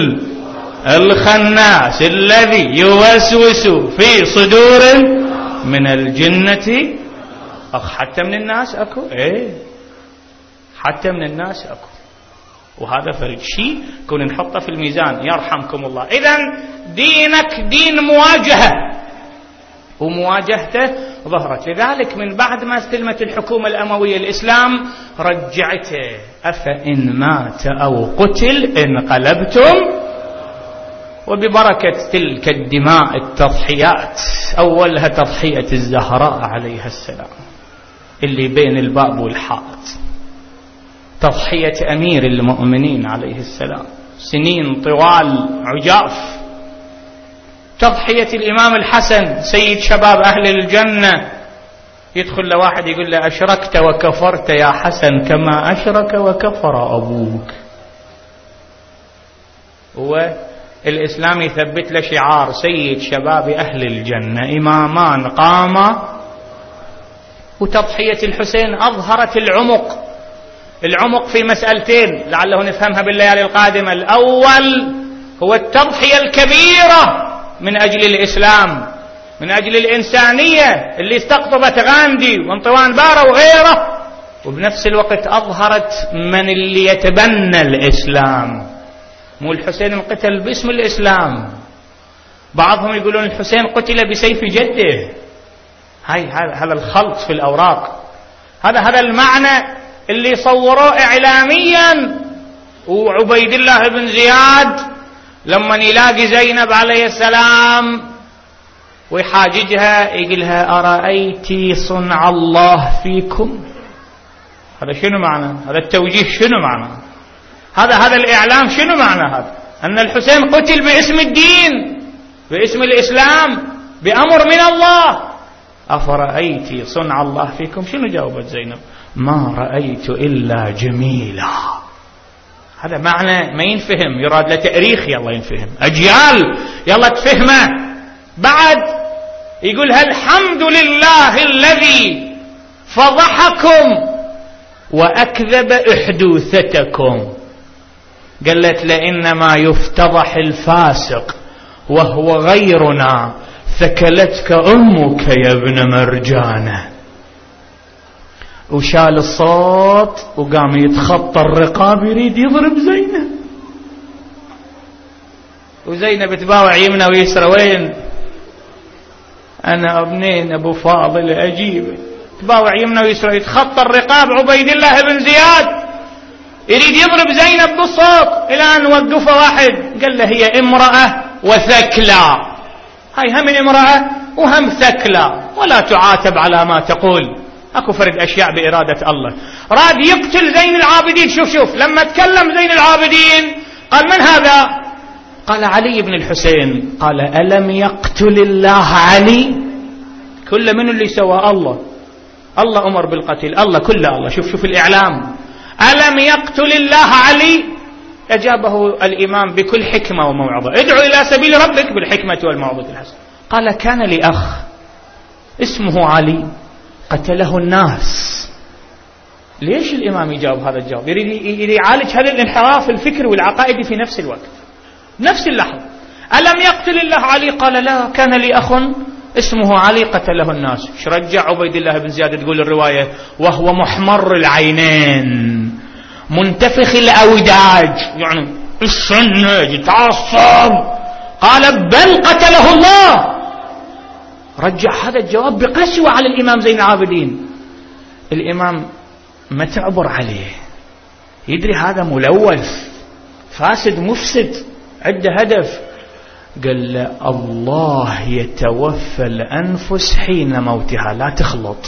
الخناس الذي يوسوس في صدور من الجنة. أخ، حتى من الناس أكو؟ إيه، حتى من الناس أكو. وهذا فرق شيء كون نحطه في الميزان. يرحمكم الله. إذن دينك دين مواجهة، ومواجهته ظهرت. لذلك من بعد ما استلمت الحكومة الأموية الإسلام رجعته. أفإن مات أو قتل انقلبتم. وببركة تلك الدماء التضحيات، أولها تضحية الزهراء عليها السلام اللي بين الباب والحائط، تضحية أمير المؤمنين عليه السلام، سنين طوال عجاف، تضحية الإمام الحسن سيد شباب أهل الجنة. يدخل لواحد يقول له أشركت وكفرت يا حسن كما أشرك وكفر أبوك. والإسلام يثبت له شعار سيد شباب أهل الجنة، إمامان قاما. وتضحية الحسين أظهرت العمق، العمق في مسألتين لعله نفهمها بالليالي القادمة. الأول هو التضحية الكبيرة من أجل الإسلام، من أجل الإنسانية اللي استقطبت غاندي وانطوان بارا وغيره. وبنفس الوقت أظهرت من اللي يتبنى الإسلام. مو الحسين انقتل باسم الإسلام، بعضهم يقولون الحسين قتل بسيف جده. هاي هذا الخلط في الأوراق، هذا هذا المعنى اللي صوروه إعلاميا وعبيد الله بن زياد لما يلاقي زينب عليه السلام ويحاججها يقولها أرأيتي صنع الله فيكم. هذا شنو معنى؟ هذا التوجيه شنو معنى؟ هذا هذا الإعلام شنو معنى؟ هذا أن الحسين قتل باسم الدين، باسم الإسلام، بأمر من الله. أفرأيتي صنع الله فيكم؟ شنو جاوبت زينب؟ ما رأيت إلا جميلا. هذا معنى ما ينفهم، يراد له تأريخ يلا ينفهم، أجيال يلا تفهمه. بعد يقول الحمد لله الذي فضحكم وأكذب أحدوثتكم. قالت لإنما يفتضح الفاسق وهو غيرنا، ثكلتك أمك يا ابن مرجانة. وشال الصوت وقام يتخطى الرقاب يريد يضرب زينب، وزينب تباوع يمنى ويسرى. وين أنا ابنين أبو فاضل أجيب، تباوع يمنى ويسرى. يتخطى الرقاب عبيد الله بن زياد يريد يضرب زينب بالصوت، إلى أن وقفه واحد قال له هي امرأة وثكلى، هاي هم امرأة وهم ثكلى، ولا تعاتب على ما تقول، اكو فرد اشياء بإرادة الله. راد يقتل زين العابدين. شوف شوف لما تكلم زين العابدين قال من هذا؟ قال علي بن الحسين. قال ألم يقتل الله علي؟ كل من اللي سوى الله، الله أمر بالقتل، الله كله الله. شوف شوف الإعلام، ألم يقتل الله علي؟ أجابه الإمام بكل حكمة وموعظة، ادعو إلى سبيل ربك بالحكمة والموعظة الحسنة. قال كان لي أخ اسمه علي قتله الناس. ليش الإمام يجاوب هذا الجواب؟ يريد يعالج هذا الانحراف الفكري والعقائدي في نفس الوقت، نفس اللحظة. ألم يقتل الله علي؟ قال لا، كان لي أخ اسمه علي قتله الناس. ايش رجع عبيد الله بن زياد تقول الرواية وهو محمر العينين منتفخ الأوداج، يعني الشنج يتعصب. قال بل قتله الله. رجع هذا الجواب بقسوة على الإمام زين العابدين. الإمام ما تعبر عليه، يدري هذا ملوث فاسد مفسد عنده هدف. قال له الله يتوفى الأنفس حين موتها، لا تخلط.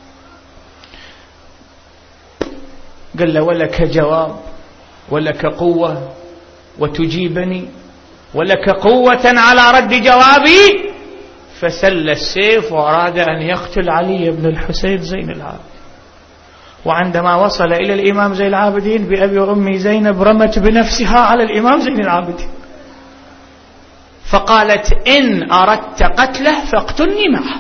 قال له ولك جواب ولك قوة وتجيبني، ولك قوة على رد جوابي. فسل السيف وأراد أن يقتل علي بن الحسين زين العابدين. وعندما وصل إلى الإمام زين العابدين بأبي وأمي زينب رمت بنفسها على الإمام زين العابدين، فقالت إن أردت قتله فاقتلني معه.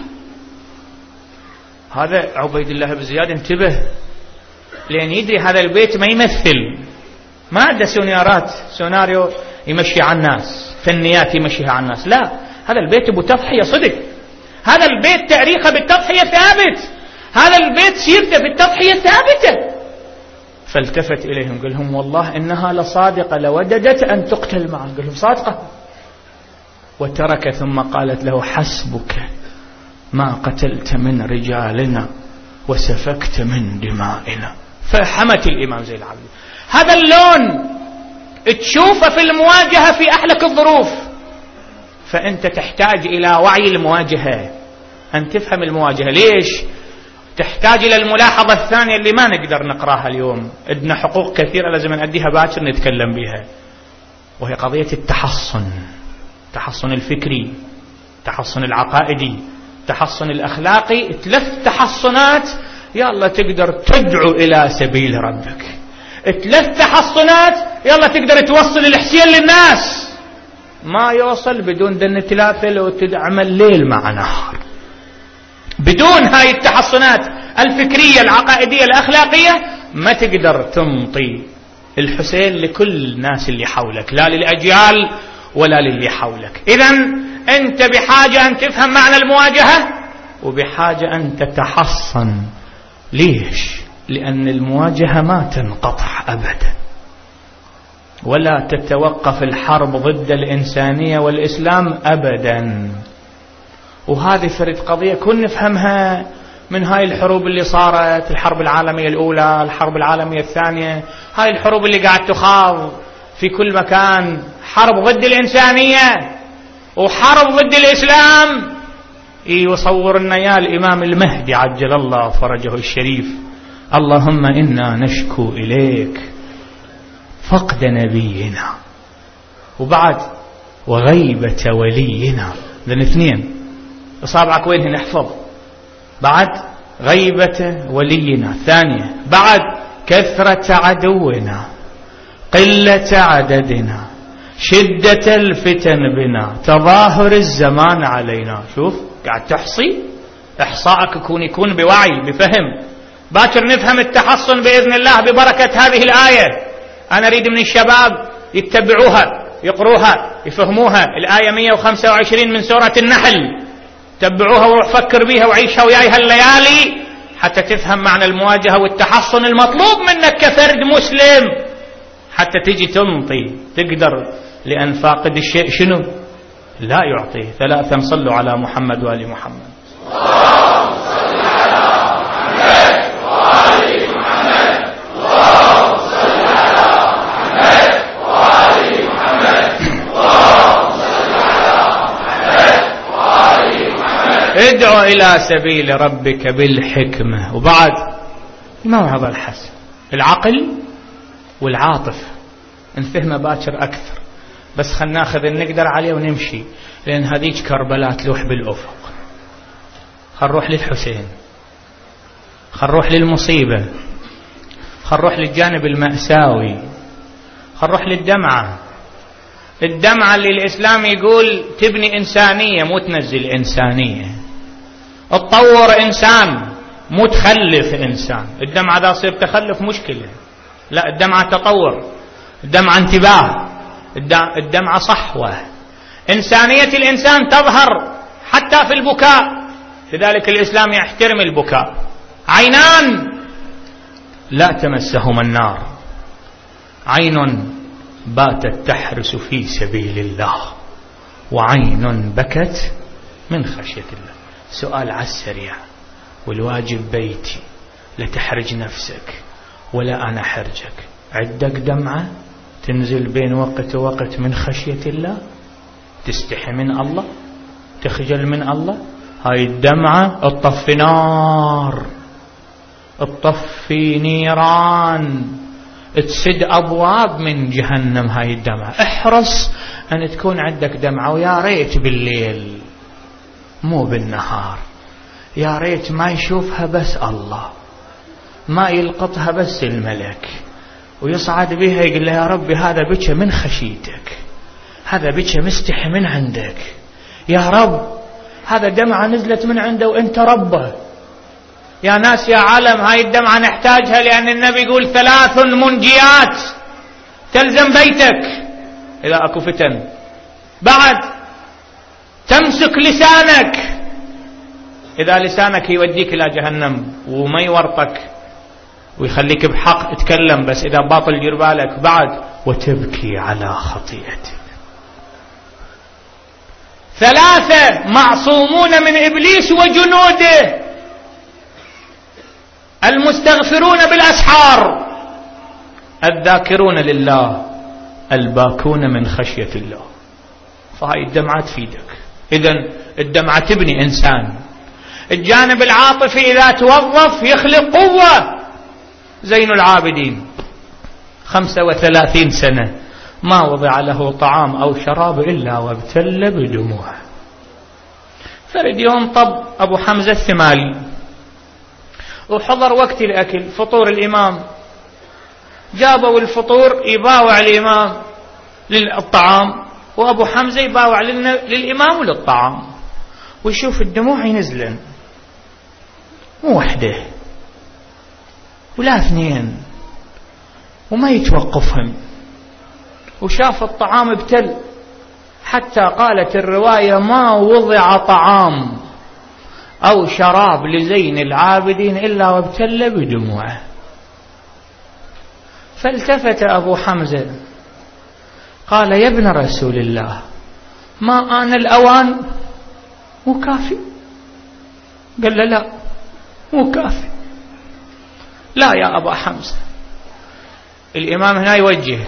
هذا عبيد الله بن زياد انتبه، لأن يدري هذا البيت ما يمثل، ما عنده سيناريوهات سيناريو يمشي على الناس، فنيات يمشيها على الناس، لا، هذا البيت ابو تضحية صدق، هذا البيت تاريخه بالتضحية ثابت، هذا البيت سيرته في التضحية ثابتة. فالتفت إليهم قال لهم والله إنها لصادقة لوددت أن تقتل معه. قال لهم صادقة. وترك ثم قالت له حسبك ما قتلت من رجالنا وسفكت من دمائنا. فحمت الإمام زين العابدين. هذا اللون تشوفه في المواجهة في أحلك الظروف، فأنت تحتاج إلى وعي المواجهة، أن تفهم المواجهة. ليش؟ تحتاج إلى الملاحظة الثانية اللي ما نقدر نقراها اليوم، عندنا حقوق كثيرة لازم نأديها باكر نتكلم بها، وهي قضية التحصن، التحصن الفكري، التحصن العقائدي، التحصن الأخلاقي. ثلاث تحصنات يلا تقدر تدعو إلى سبيل ربك، ثلاث تحصنات يلا تقدر توصل الحسين للناس. ما يوصل بدون دن ثلاثة لو تدعمل ليل مع نهار. بدون هاي التحصنات الفكرية العقائدية الأخلاقية ما تقدر تنطي الحسين لكل الناس اللي حولك، لا للأجيال ولا للي حولك. إذن أنت بحاجة أن تفهم معنى المواجهة، وبحاجة أن تتحصن. ليش؟ لأن المواجهة ما تنقطع أبدا، ولا تتوقف الحرب ضد الإنسانية والإسلام أبدا. وهذه فرد قضية كن نفهمها من هاي الحروب اللي صارت، الحرب العالمية الأولى، الحرب العالمية الثانية، هاي الحروب اللي قاعد تخاض في كل مكان، حرب ضد الإنسانية وحرب ضد الإسلام. يصور لنا يا الإمام المهدي عجل الله فرجه الشريف: اللهم إنا نشكو إليك فقد نبينا، وبعد وغيبة ولينا. ذن اثنين، إصابعك وين نحفظ. بعد غيبة ولينا، ثانية بعد كثرة عدونا، قلة عددنا، شدة الفتن بنا، تظاهر الزمان علينا. شوف قاعد تحصي، إحصائك يكون يكون بوعي بفهم. باكر نفهم التحصن بإذن الله ببركة هذه الآية. أنا أريد من الشباب يتبعوها، يقروها، يفهموها. الآية مئة وخمسة وعشرين من سورة النحل، تبعوها وروح فكر بيها وعيشها وياي هالليالي حتى تفهم معنى المواجهة والتحصن المطلوب منك كفرد مسلم، حتى تجي تنطي تقدر، لأن فاقد الشيء شنو؟ لا يعطيه. ثلاثا صلوا على محمد وآل محمد. اللهم صل على محمد وآل محمد. اللهم صل على محمد وآل محمد. اللهم صل على محمد وآل محمد. ادعو إلى سبيل ربك بالحكمة، وبعد الموعظة الحسنة، العقل والعاطفة نفهم باكر أكثر. بس خلنا ناخذ النقدر عليه ونمشي، لأن هذيك كربلاء تلوح بالأفق. خل نروح للحسين، خل نروح للمصيبة، خل نروح للجانب المأساوي، خل نروح للدمعة. الدمعة اللي الإسلام يقول تبني إنسانية مو تنزل إنسانية، تطور إنسان مو تخلف إنسان. الدمعة ذا صير تخلف مشكلة، لا، الدمعة تطور، الدمعة انتباه، الدمعة صحوة. إنسانية الإنسان تظهر حتى في البكاء، لذلك الإسلام يحترم البكاء. عينان لا تمسهما النار، عين باتت تحرس في سبيل الله، وعين بكت من خشية الله. سؤال على السريع، والواجب بيتي، لا تحرج نفسك ولا أنا حرجك. عندك دمعة تنزل بين وقت ووقت من خشية الله؟ تستحي من الله؟ تخجل من الله؟ هاي الدمعة اطفي نار، اطفي نيران، تسد أبواب من جهنم. هاي الدمعة احرص أن تكون عندك دمعة، ويا ريت بالليل مو بالنهار. يا ريت ما يشوفها بس الله، ما يلقطها بس الملك، ويصعد بها يقول له: يا ربي هذا بك من خشيتك، هذا بك مستحي من عندك، يا رب هذا دمعة نزلت من عنده وانت ربه. يا ناس يا عالم، هاي الدمعة نحتاجها، لأن النبي يقول ثلاث منجيات تلزم بيتك إذا أكو فتن. بعد تمسك لسانك، إذا لسانك يوديك إلى جهنم وما يورطك ويخليك بحق تتكلم، بس إذا باطل دير بالك. بعد وتبكي على خطيئتك. ثلاثة معصومون من إبليس وجنوده، المستغفرون بالأسحار، الذاكرون لله، الباكون من خشية الله. فهاي الدمعة تفيدك. إذن الدمعة تبني إنسان. الجانب العاطفي إذا توظف يخلق قوة. زين العابدين خمسة وثلاثين سنة ما وضع له طعام أو شراب إلا وابتل بدموع. فرد يوم طب أبو حمزة الثمالي، وحضر وقت الأكل، فطور الإمام، جابوا الفطور يباوع الإمام للطعام، وأبو حمزة يباوع للإمام وللطعام، ويشوف الدموع ينزلن، مو وحده ولا اثنين، وما يتوقفهم، وشاف الطعام ابتل، حتى قالت الرواية: ما وضع طعام أو شراب لزين العابدين إلا وابتل بدموعه. فالتفت أبو حمزة قال: يا ابن رسول الله، ما آن الأوان؟ مو كافي؟ قال له: لا، مو كافي. لا يا أبا حمزة. الإمام هنا يوجه: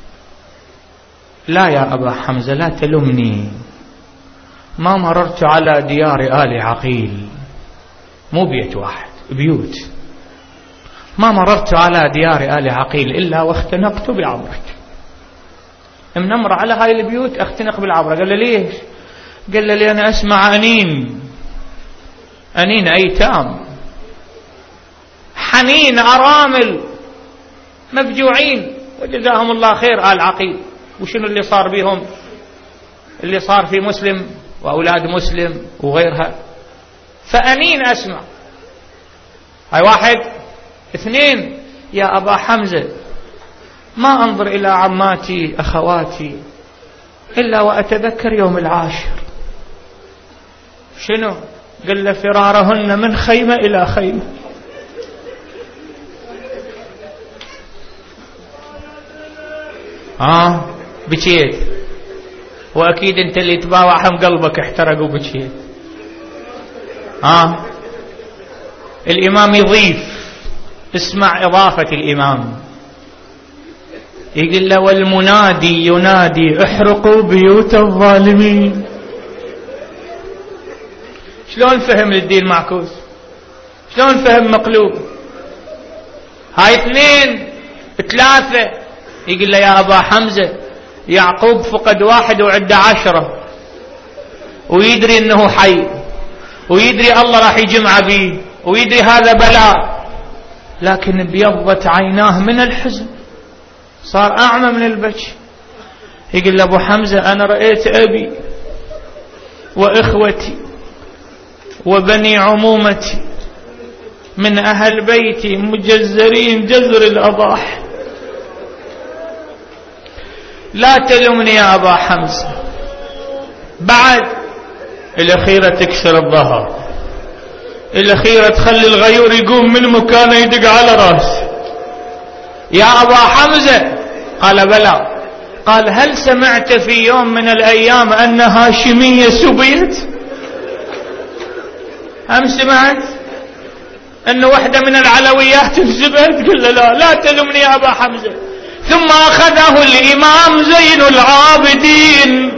لا يا أبا حمزة لا تلمني، ما مررت على ديار آل عقيل، مو بيت واحد، بيوت، ما مررت على ديار آل عقيل إلا واختنقت بعبرك. منمر على هاي البيوت اختنق بالعبرة. قال له ليش؟ قال له لأن أسمع أنين أنين أيتام، حنين أرامل مفجوعين، وجزاهم الله خير آل عقيل. وشنو اللي صار بهم؟ اللي صار في مسلم وأولاد مسلم وغيرها. فأنين أسمع. هاي واحد. اثنين: يا أبا حمزة ما أنظر إلى عماتي أخواتي إلا وأتذكر يوم العاشر. شنو؟ قال له فرارهن من خيمة إلى خيمة. آه بكيت، وأكيد أنت اللي تباوعهم قلبك احترق وبكيت. آه الإمام يضيف، اسمع إضافة الإمام، يقول له: والمنادي ينادي احرقوا بيوت الظالمين. شلون فهم الدين معكوس؟ شلون فهم مقلوب؟ هاي اثنين. ثلاثة: يقول له: يا أبا حمزة يعقوب فقد واحد وعد عشرة، ويدري أنه حي، ويدري الله راح يجمع بيه، ويدري هذا بلاء، لكن بيضت عيناه من الحزن، صار أعمى من البكي. يقول له: أبو حمزة أنا رأيت أبي وإخوتي وبني عمومتي من أهل بيتي مجزرين جزر الأضاح. لا تلومني يا أبا حمزة. بعد الأخيرة تكسر الظهر، الأخيرة تخلي الغيور يقوم من مكانه يدق على رأسه: يا أبا حمزة. قال: بلى. قال: هل سمعت في يوم من الأيام أن هاشمية سبيت؟ هم سمعت أن واحدة من العلويات انسبت؟ قال: لا لا تلومني يا أبا حمزة. ثم أخذه الإمام زين العابدين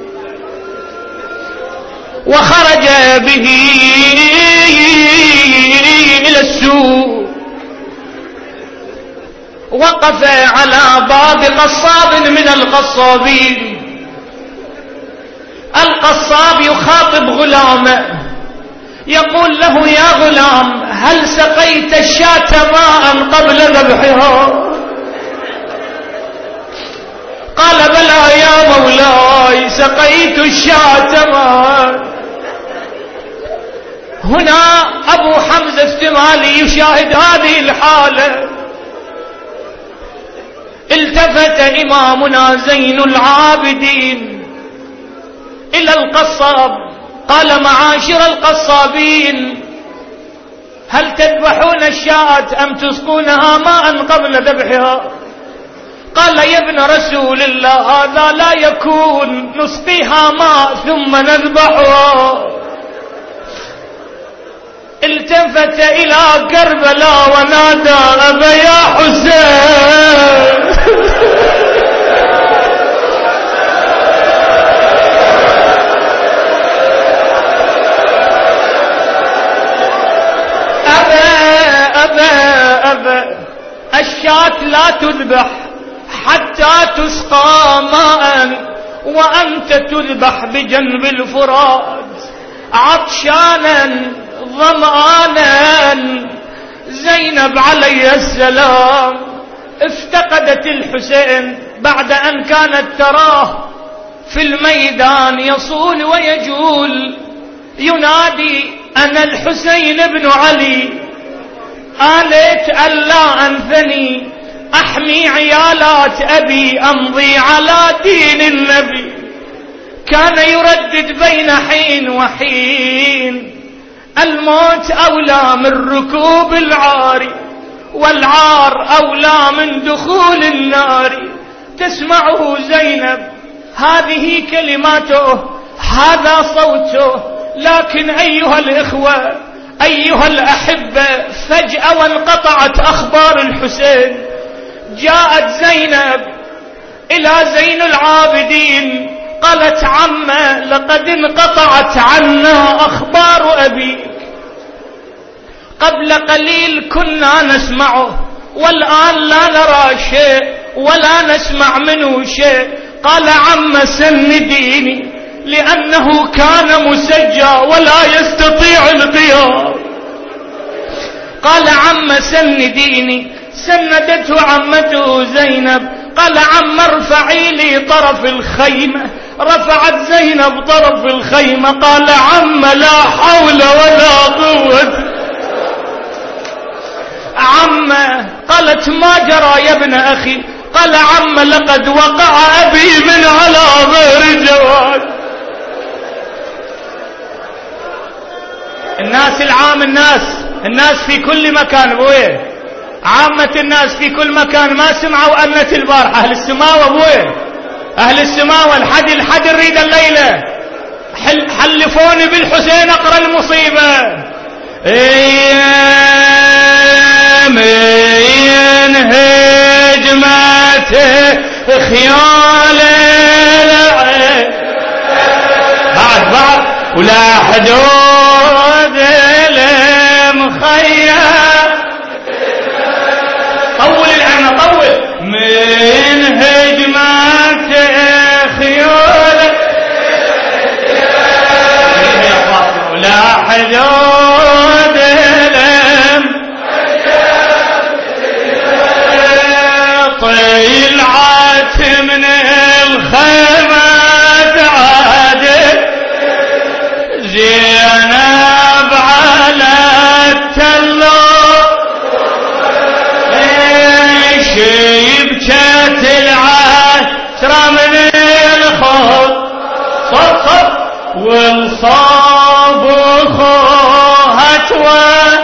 وخرج به إلى السوق، وقف على باب قصاب من القصابين. القصاب يخاطب غلامه يقول له: يا غلام هل سقيت الشاة ماء قبل ذبحها؟ قال: بلى يا مولاي سقيت الشاة ماء. هنا أبو حمزة الثمالي يشاهد هذه الحالة. التفت إمامنا زين العابدين إلى القصاب قال: معاشر القصابين هل تذبحون الشاة أم تسقونها ماء قبل ذبحها؟ قال: يا ابن رسول الله هذا لا يكون، نسقيها ماء ثم نذبحها. التفت إلى كربلاء ونادى: أبا يا حسين. أبا أبا أبا الشاة لا تذبح حتى تسقى ماء، وأنت تذبح بجنب الفرات عطشانا ظمآنا. زينب عليه السلام افتقدت الحسين بعد أن كانت تراه في الميدان يصول ويجول ينادي: أنا الحسين بن علي، آليت ألا أنثني، أحمي عيالات أبي، أمضي على دين النبي. كان يردد بين حين وحين: الموت أولى من ركوب العار، والعار أولى من دخول النار. تسمعه زينب، هذه كلماته، هذا صوته. لكن أيها الإخوة أيها الأحبة، فجأة وانقطعت أخبار الحسين. جاءت زينب إلى زين العابدين قالت: عمه، لقد انقطعت عنا أخبار أبيك، قبل قليل كنا نسمعه والآن لا نرى شيء ولا نسمع منه شيء. قال: عم سنديني، لأنه كان مسجى ولا يستطيع القيام. قال: عم سنديني. سندته عمته زينب. قال: عم ارفعي لي طرف الخيمة. رفعت زينب طرف الخيمة. قال: عم لا حول ولا قوة. عم، قالت: ما جرى يا ابن أخي؟ قال: عم لقد وقع أبي من على غير جواد. الناس العام، الناس الناس في كل مكان، بويه عامة الناس في كل مكان ما سمعوا أنة البارحة. أهل السماوة بويه، أهل السماوة الحد الحد نريد الليلة. حل حلفوني بالحسين أقرأ المصيبة. ايام هجمته خيال العين بعد بعد ولا حدود المخيم. طول العين طول. من هجمته خيال ولا حدود طلعت من الخيمة عادت زينب على التلو شيبتت العشرة من الخوف صف صف والصاب خوها توان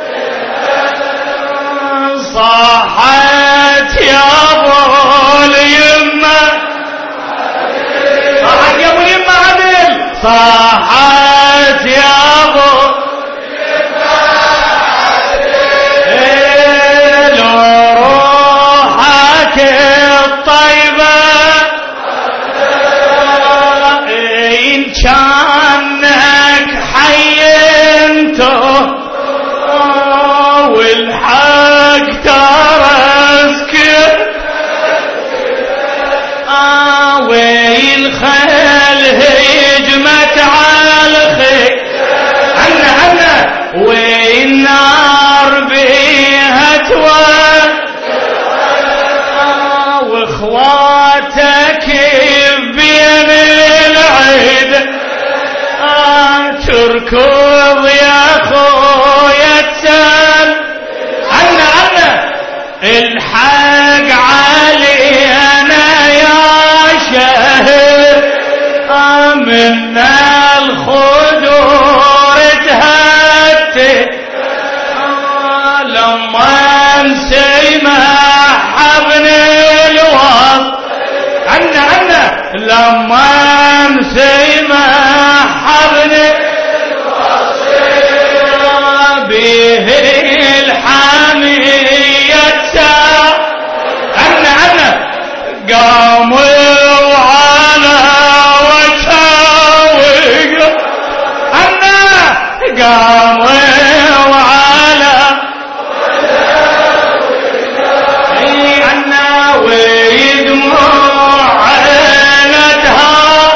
صاحت يا ابو اليمه صاحت يا ابو اليمه عدل صاحت يا ابو اليمه لو روحك الطيبه ان كانك حي انتو والحق ترسك آه والخيل هجمت على الخيل عنا عنا والنار بيها توان آه واخواتك بين العيد آه تركض يا خويا تسال عنا عنا الحق علينا يا شهر من الخدور تهتي لما نسمح ابن الوصف عنا عنا لما نسمح ابن به الحمية عنا عنا قاموا على وجهه عنا قاموا على عنا ويدمع عينتها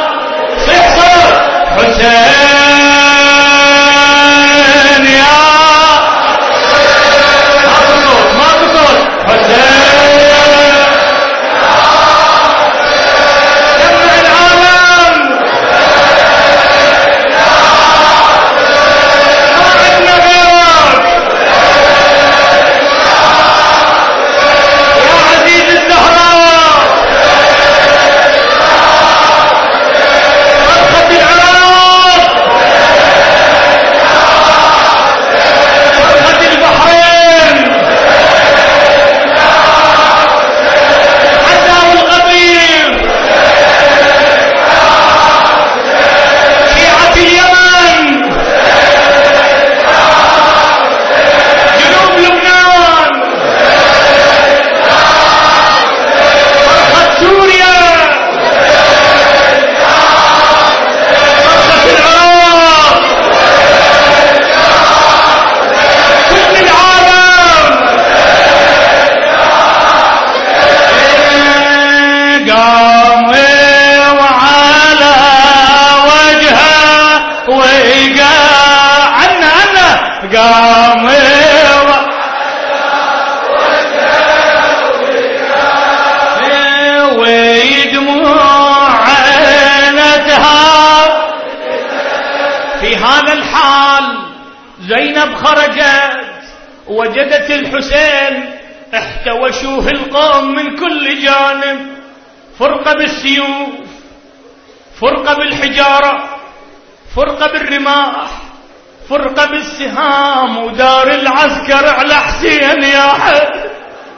هلال زينب خرجت وجدت الحسين احتوشوه القوم من كل جانب، فرقة بالسيوف، فرقة بالحجارة، فرقة بالرماح، فرقة بالسهام، ودار العسكر على حسين يا حد،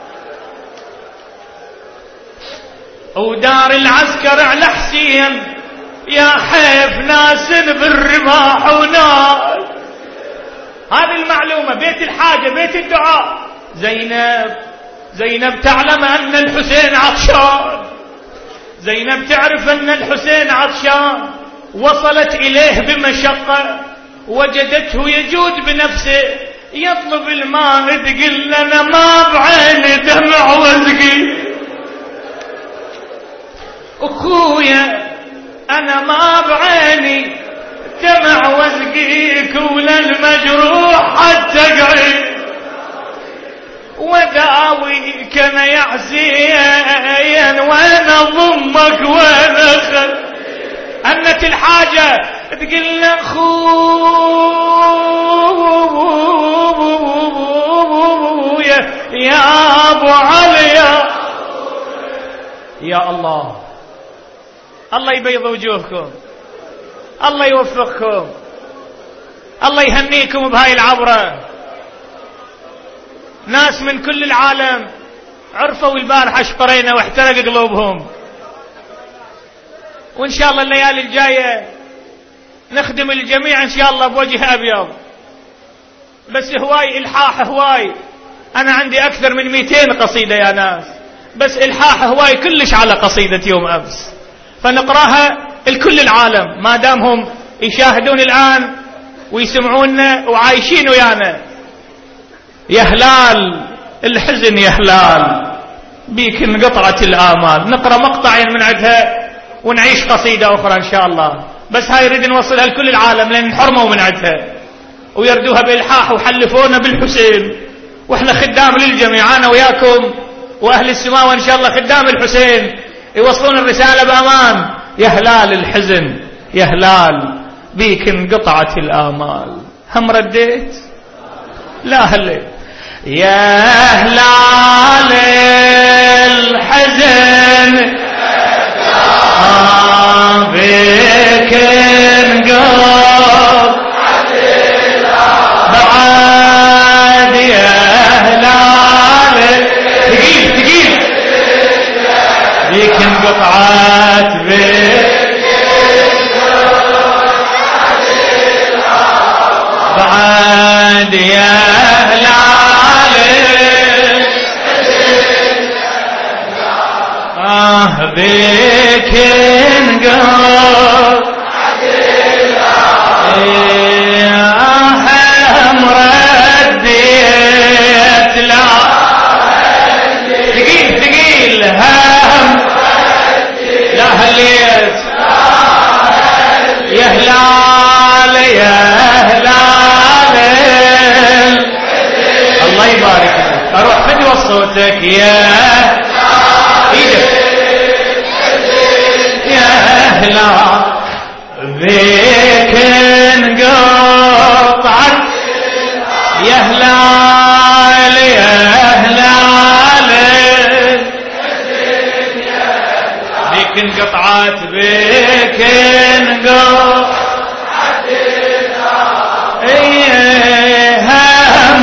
ودار العسكر على حسين يا حيف، ناس بالرماح وناس. هذه المعلومة، بيت الحاجة، بيت الدعاء. زينب زينب تعلم أن الحسين عطشان، زينب تعرف أن الحسين عطشان، وصلت إليه بمشقة، وجدته يجود بنفسه يطلب الماء، تقول لنا ما بعيني دمع وزقي، أخويا أنا ما بعيني دمع وزقيك، ولا المجروح حتى قعي، وداويك أنا يا حسين، وين أضمك وين أخذ. أنت الحاجة تقول له أخويا يا أبو علي. يا الله، الله يبيض وجوهكم، الله يوفقكم، الله يهنيكم بهاي العبرة. ناس من كل العالم عرفوا البارحة اشقرينا واحترق قلوبهم، وإن شاء الله الليالي الجاية نخدم الجميع إن شاء الله بوجه أبيض. بس هواي إلحاح، هواي أنا عندي أكثر من مئتين قصيدة يا ناس، بس إلحاح هواي كلش على قصيدة يوم أمس، فنقراها لكل العالم ما دامهم يشاهدون الآن ويسمعونا وعايشين ويانا. يا هلال الحزن يا هلال بيك انقطعت الآمال. نقرأ مقطعين من عندها ونعيش قصيدة أخرى إن شاء الله، بس هاي يريد نوصلها لكل العالم لأن حرموا من عندها ويردوها بإلحاح وحلفونا بالحسين، وإحنا خدام للجميع، أنا وياكم وأهل السماء وإن شاء الله خدام الحسين، يوصلون الرسالة بأمان. يا هلال الحزن يا هلال بيك انقطعت الآمال. هم رديت؟ لا هلي. يا هلال الحزن آه بيك انقطعت بعد يا هلال، ثقيل ثقيل، بيك انقطعت بيك بعد يا هلال، آه بيك انقطعت هم رديت لا ثقيل ثقيل هم لا هليت يا هلال يا هلال. الله يبارك لك. اروح فدوى صوتك يا ايدك يا هلال بيك انقطعت يا هلال يا هلال بيك انقطعت بيك انقطعت ايه هم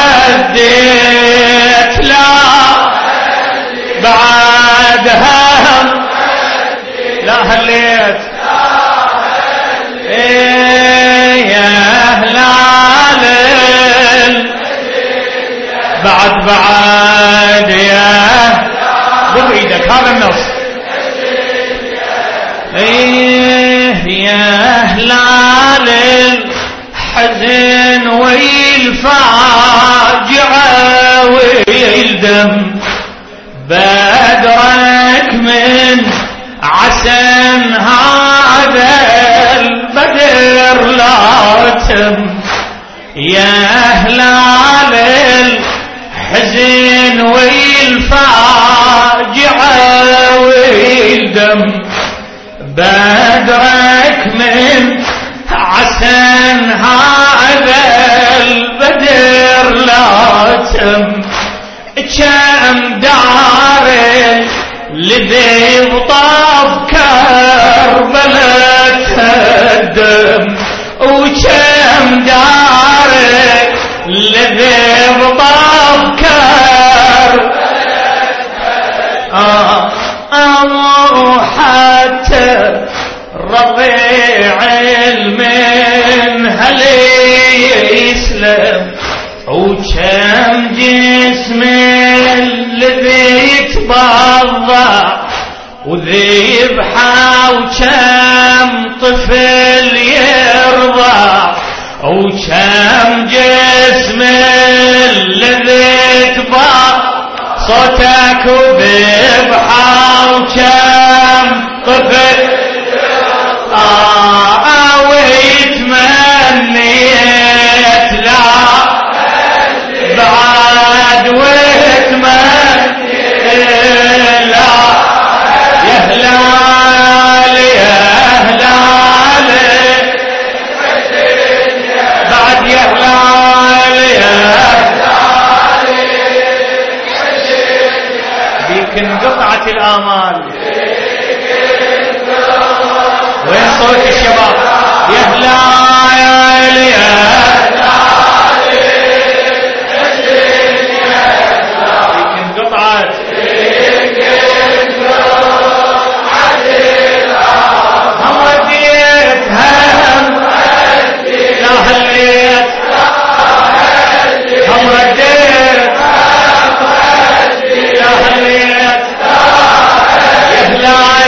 رديت لا بعد هم لا هليت ايه يا هلال بعد بعد يا ضم ايدك هذا النص. ايه يا هلال الحزن والفاجعة والدم بدرك من عسن هذا البدر لا تم يا هلال الحزن والفاجعة والدم بدرك من عسن هذا وكم دار لذي بطاف كربلاء تهدم وكم دار لذي بطاف كربلاء آه آه حتى رضيع من هلي يسلم وكم جسم الذي يتبضع وذبحة وكم طفل يرضع وكم جسم الذي يتبضع صوتك وذبحة وكم طفل آه ويتمنيت لا بعد ويتمنيت لا يا هلال يا هلال بعد يا هلال يا هلال بيك انقطعت الآمال. وين صوت الشباب؟ يا هلال يا هلال انقطعت هم وديت هم لا هليت هم رديت لا هليت يا هلال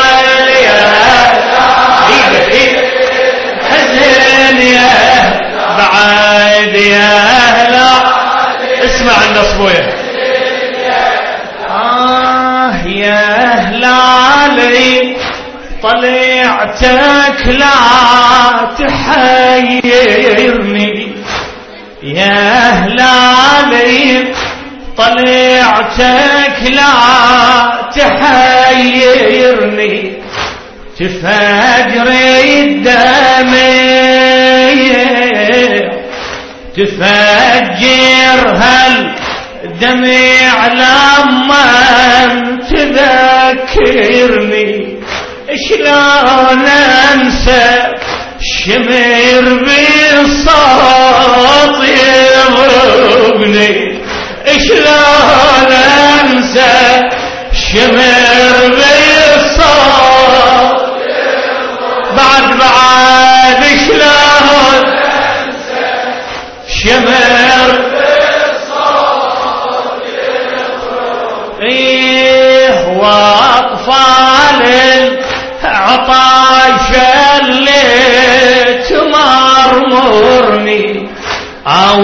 حزن يا بعد يا هلا اسمع النصبوية آه يا هلالي طلعتك لا تحيرني يا هلالي طلعتك لا تحيرني تفجر الدمع تفجر هالدمع لما تذكرني شلون انسى شمر بالصوت يضربني شلون انسى شمر بالصوت بعد بعد شلون شمر ايه واطفال العطاش اللي تمرمرني او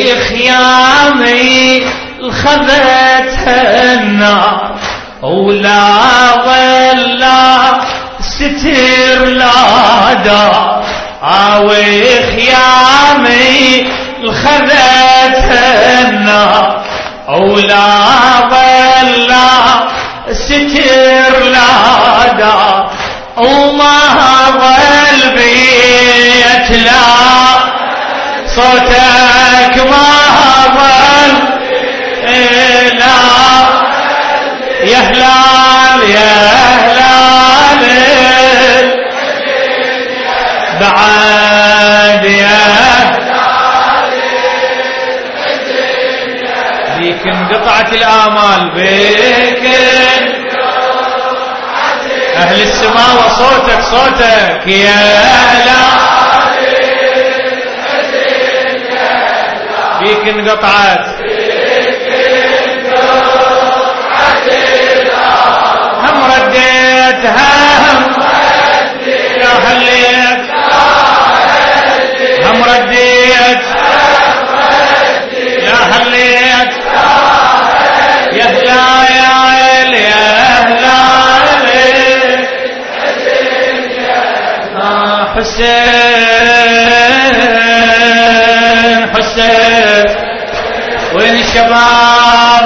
خيامي خذتها النار ولا ولا ستر لا دار او خيامي خذتها النار ولا ولا ستر لا دار وما ظل بيت لا صوتك ما ظل لا يا هلال يا هلال بعد يا بيك انقطعت الآمال بيك أهل السماء وصوتك صوتك يا هلال بيك انقطعت هم رديت هم يا هليت هم رديت يا هليت يا هلال يا هلال حسين حسين وين الشباب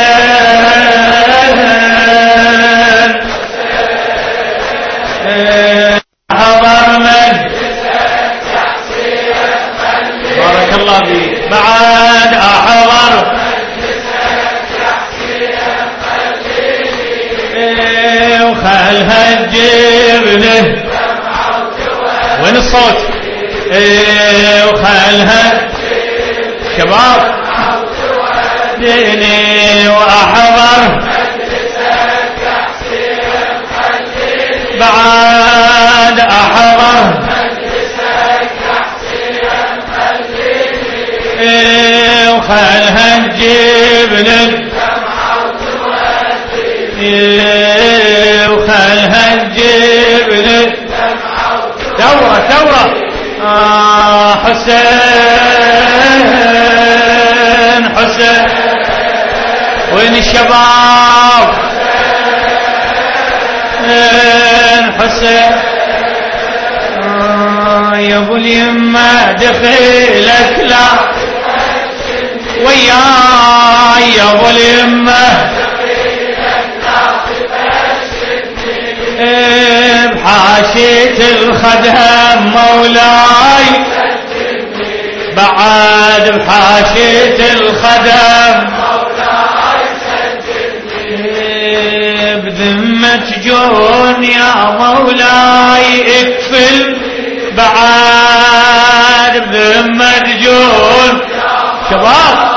حسين حضر من بارك الله فيك بعد أحضر وخلها تجيبني. وين الصوت؟ ايه وخلها شباب ديني واحضر بعد احضر ايه وخلها تجيبني. ايه وخلها تجيبني. ثورة ثورة آه حسين حسين. وين الشباب؟ حسين حسين آه يا ابو اليمة دخيلك لا وياي يا ابو اليمة بحاشية الخدم مولاي بعد بحاشية الخدم بذمة جون يا مولاي اكفل بعد بذمة جون شباب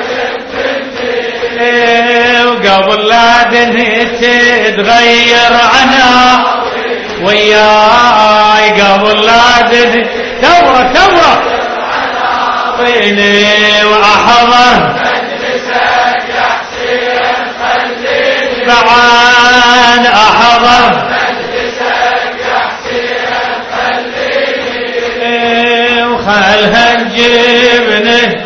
وقبل لا دنيا تتغير عنا وياي قبل لا دنيا ثورة ثورة طيني واحضر بعد احضر وخلها تجيبني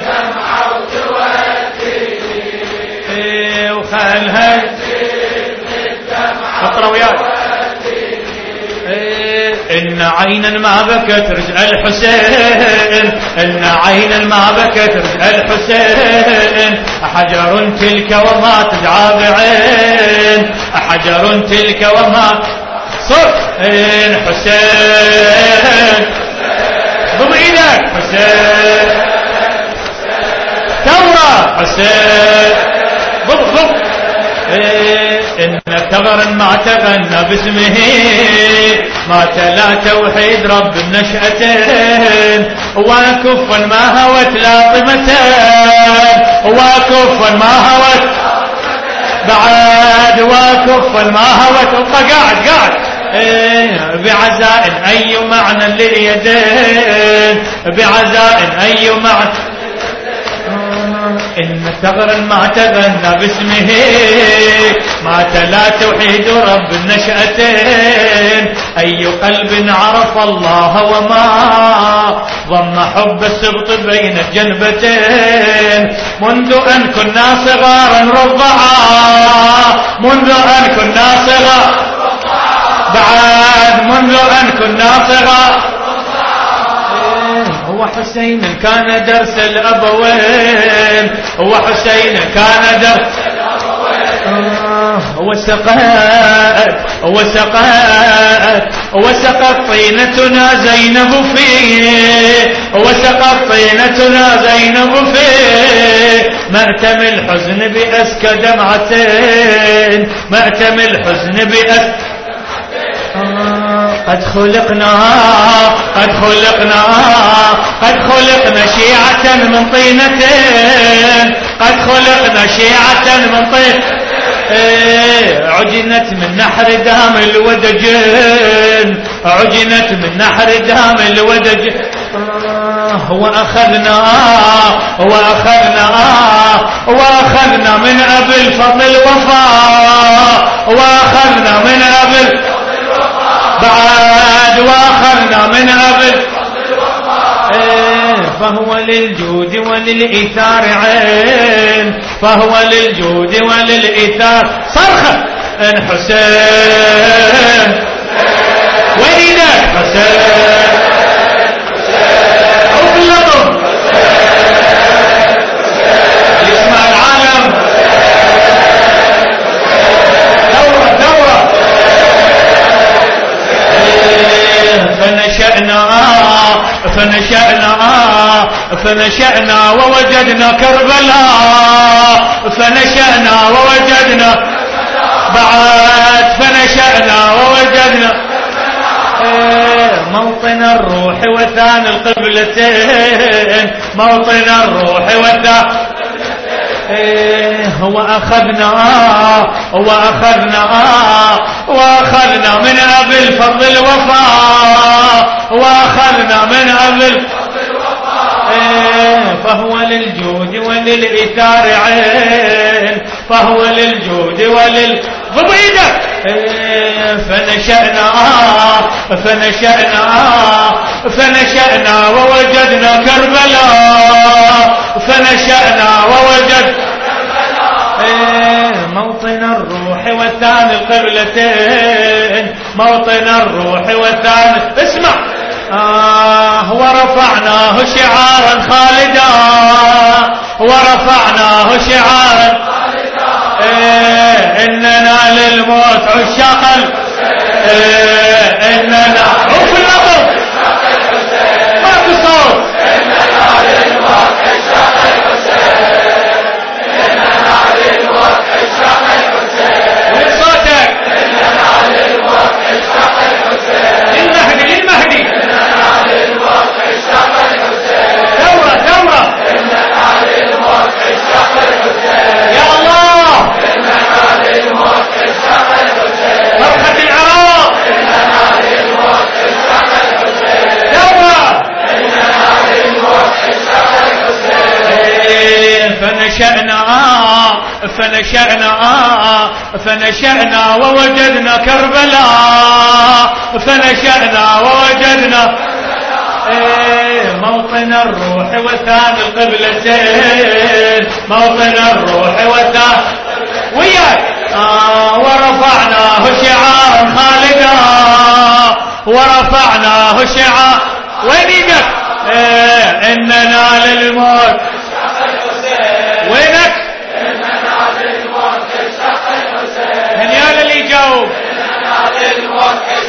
وخلها اقرا وياي. إن عينا ما بكت رجع الحسين إن عينا ما بكت رجع الحسين حجر تلك وما تدعى بعين حجر تلك وما صرت إن حسين ضم إيدك حسين ثورة حسين ضم ضم إن ثغرا ما تغنى باسمه ما تلا توحيد رب النشأتين وكفا ما هوت لاطمتين وكفا ما هوت بعد وكفا ما هوت ابقى قاعد قاعد بعزاء أي معنى لليدين بعزاء أي معنى. إن ثغرا ما تغنى باسمه ما تلا توحيد رب النشأتين أي قلب عرف الله وما ضم حب السبط بين الجنبتين منذ أن كنا صغارا رضعا منذ أن كنا صغارا بعد منذ أن كنا صغارا. هو حسين كان درس الأبوين هو حسين كان درس الأبوين وسقات وسقات وسقت طينتنا زينب فيه وسقت طينتنا زينب فيه مأتم الحزن بأسكى دمعتين مأتم الحزن بأسكى. قد خلقنا قد خلقنا قد خلقنا شيعة من طينتين قد خلقنا شيعة من طينتين عجنت من نحر دام الودجين عجنت من نحر دام الودجين وأخذنا وأخذنا وأخذنا من أبي الفضل وفاء وأخذنا من أبي بعد واخرنا من قبل إيه فهو للجود وللإيثار عين فهو للجود وللإيثار صرخة ان حسين وين حسين اطلبوا يسمع العالم دورة دورة فنشأنا فنشأنا فنشأنا ووجدنا كربلاء فنشأنا ووجدنا بعد فنشأنا موطن الروح وثان القبلتين، موطن الروح وثان إيه وأخذنا وأخذنا وأخذنا من أبي الفضل الوفاء، وأخذنا من أبي الفضل الوفاء إيه فهو للجود وللإثار عين، فهو للجود ولل ضبيدك إيه فنشأنا فنشأنا فنشأنا ووجدنا كربلاء، فنشأنا ووجدنا إيه موطن الروح والثاني القبلتين، موطن الروح والثاني اسمع آه ورفعناه شعارا خالدا، ورفعناه شعارا خالدا إيه إننا للموت عشاق إيه إننا عوف اللطف ماكو صوت إننا للموت عشاق الحسين، إننا للموت عشاق الحسين، وين صوتك إننا للموت عشاق الحسين، للمهدي للمهدي إننا للموت عشاق الحسين، ثورة ثورة إننا للموت عشاق الحسين، يا الله إننا للموت عشاق الحسين، فرحة العراق إننا للموت عشاق الحسين، ثورة إننا للموت عشاق الحسين، فنشأنا فنشأنا فنشأنا ووجدنا كربلاء، فنشأنا ووجدنا إيه موطن الروح وثاني القبلتين، موطن الروح وثاني وياك آه ورفعناه شعارا خالدا، ورفعناه شعار وين ايدك إيه إننا للموت وينك إننا للموت عشاق الحسين، من يا اللي يجاوب إننا للموت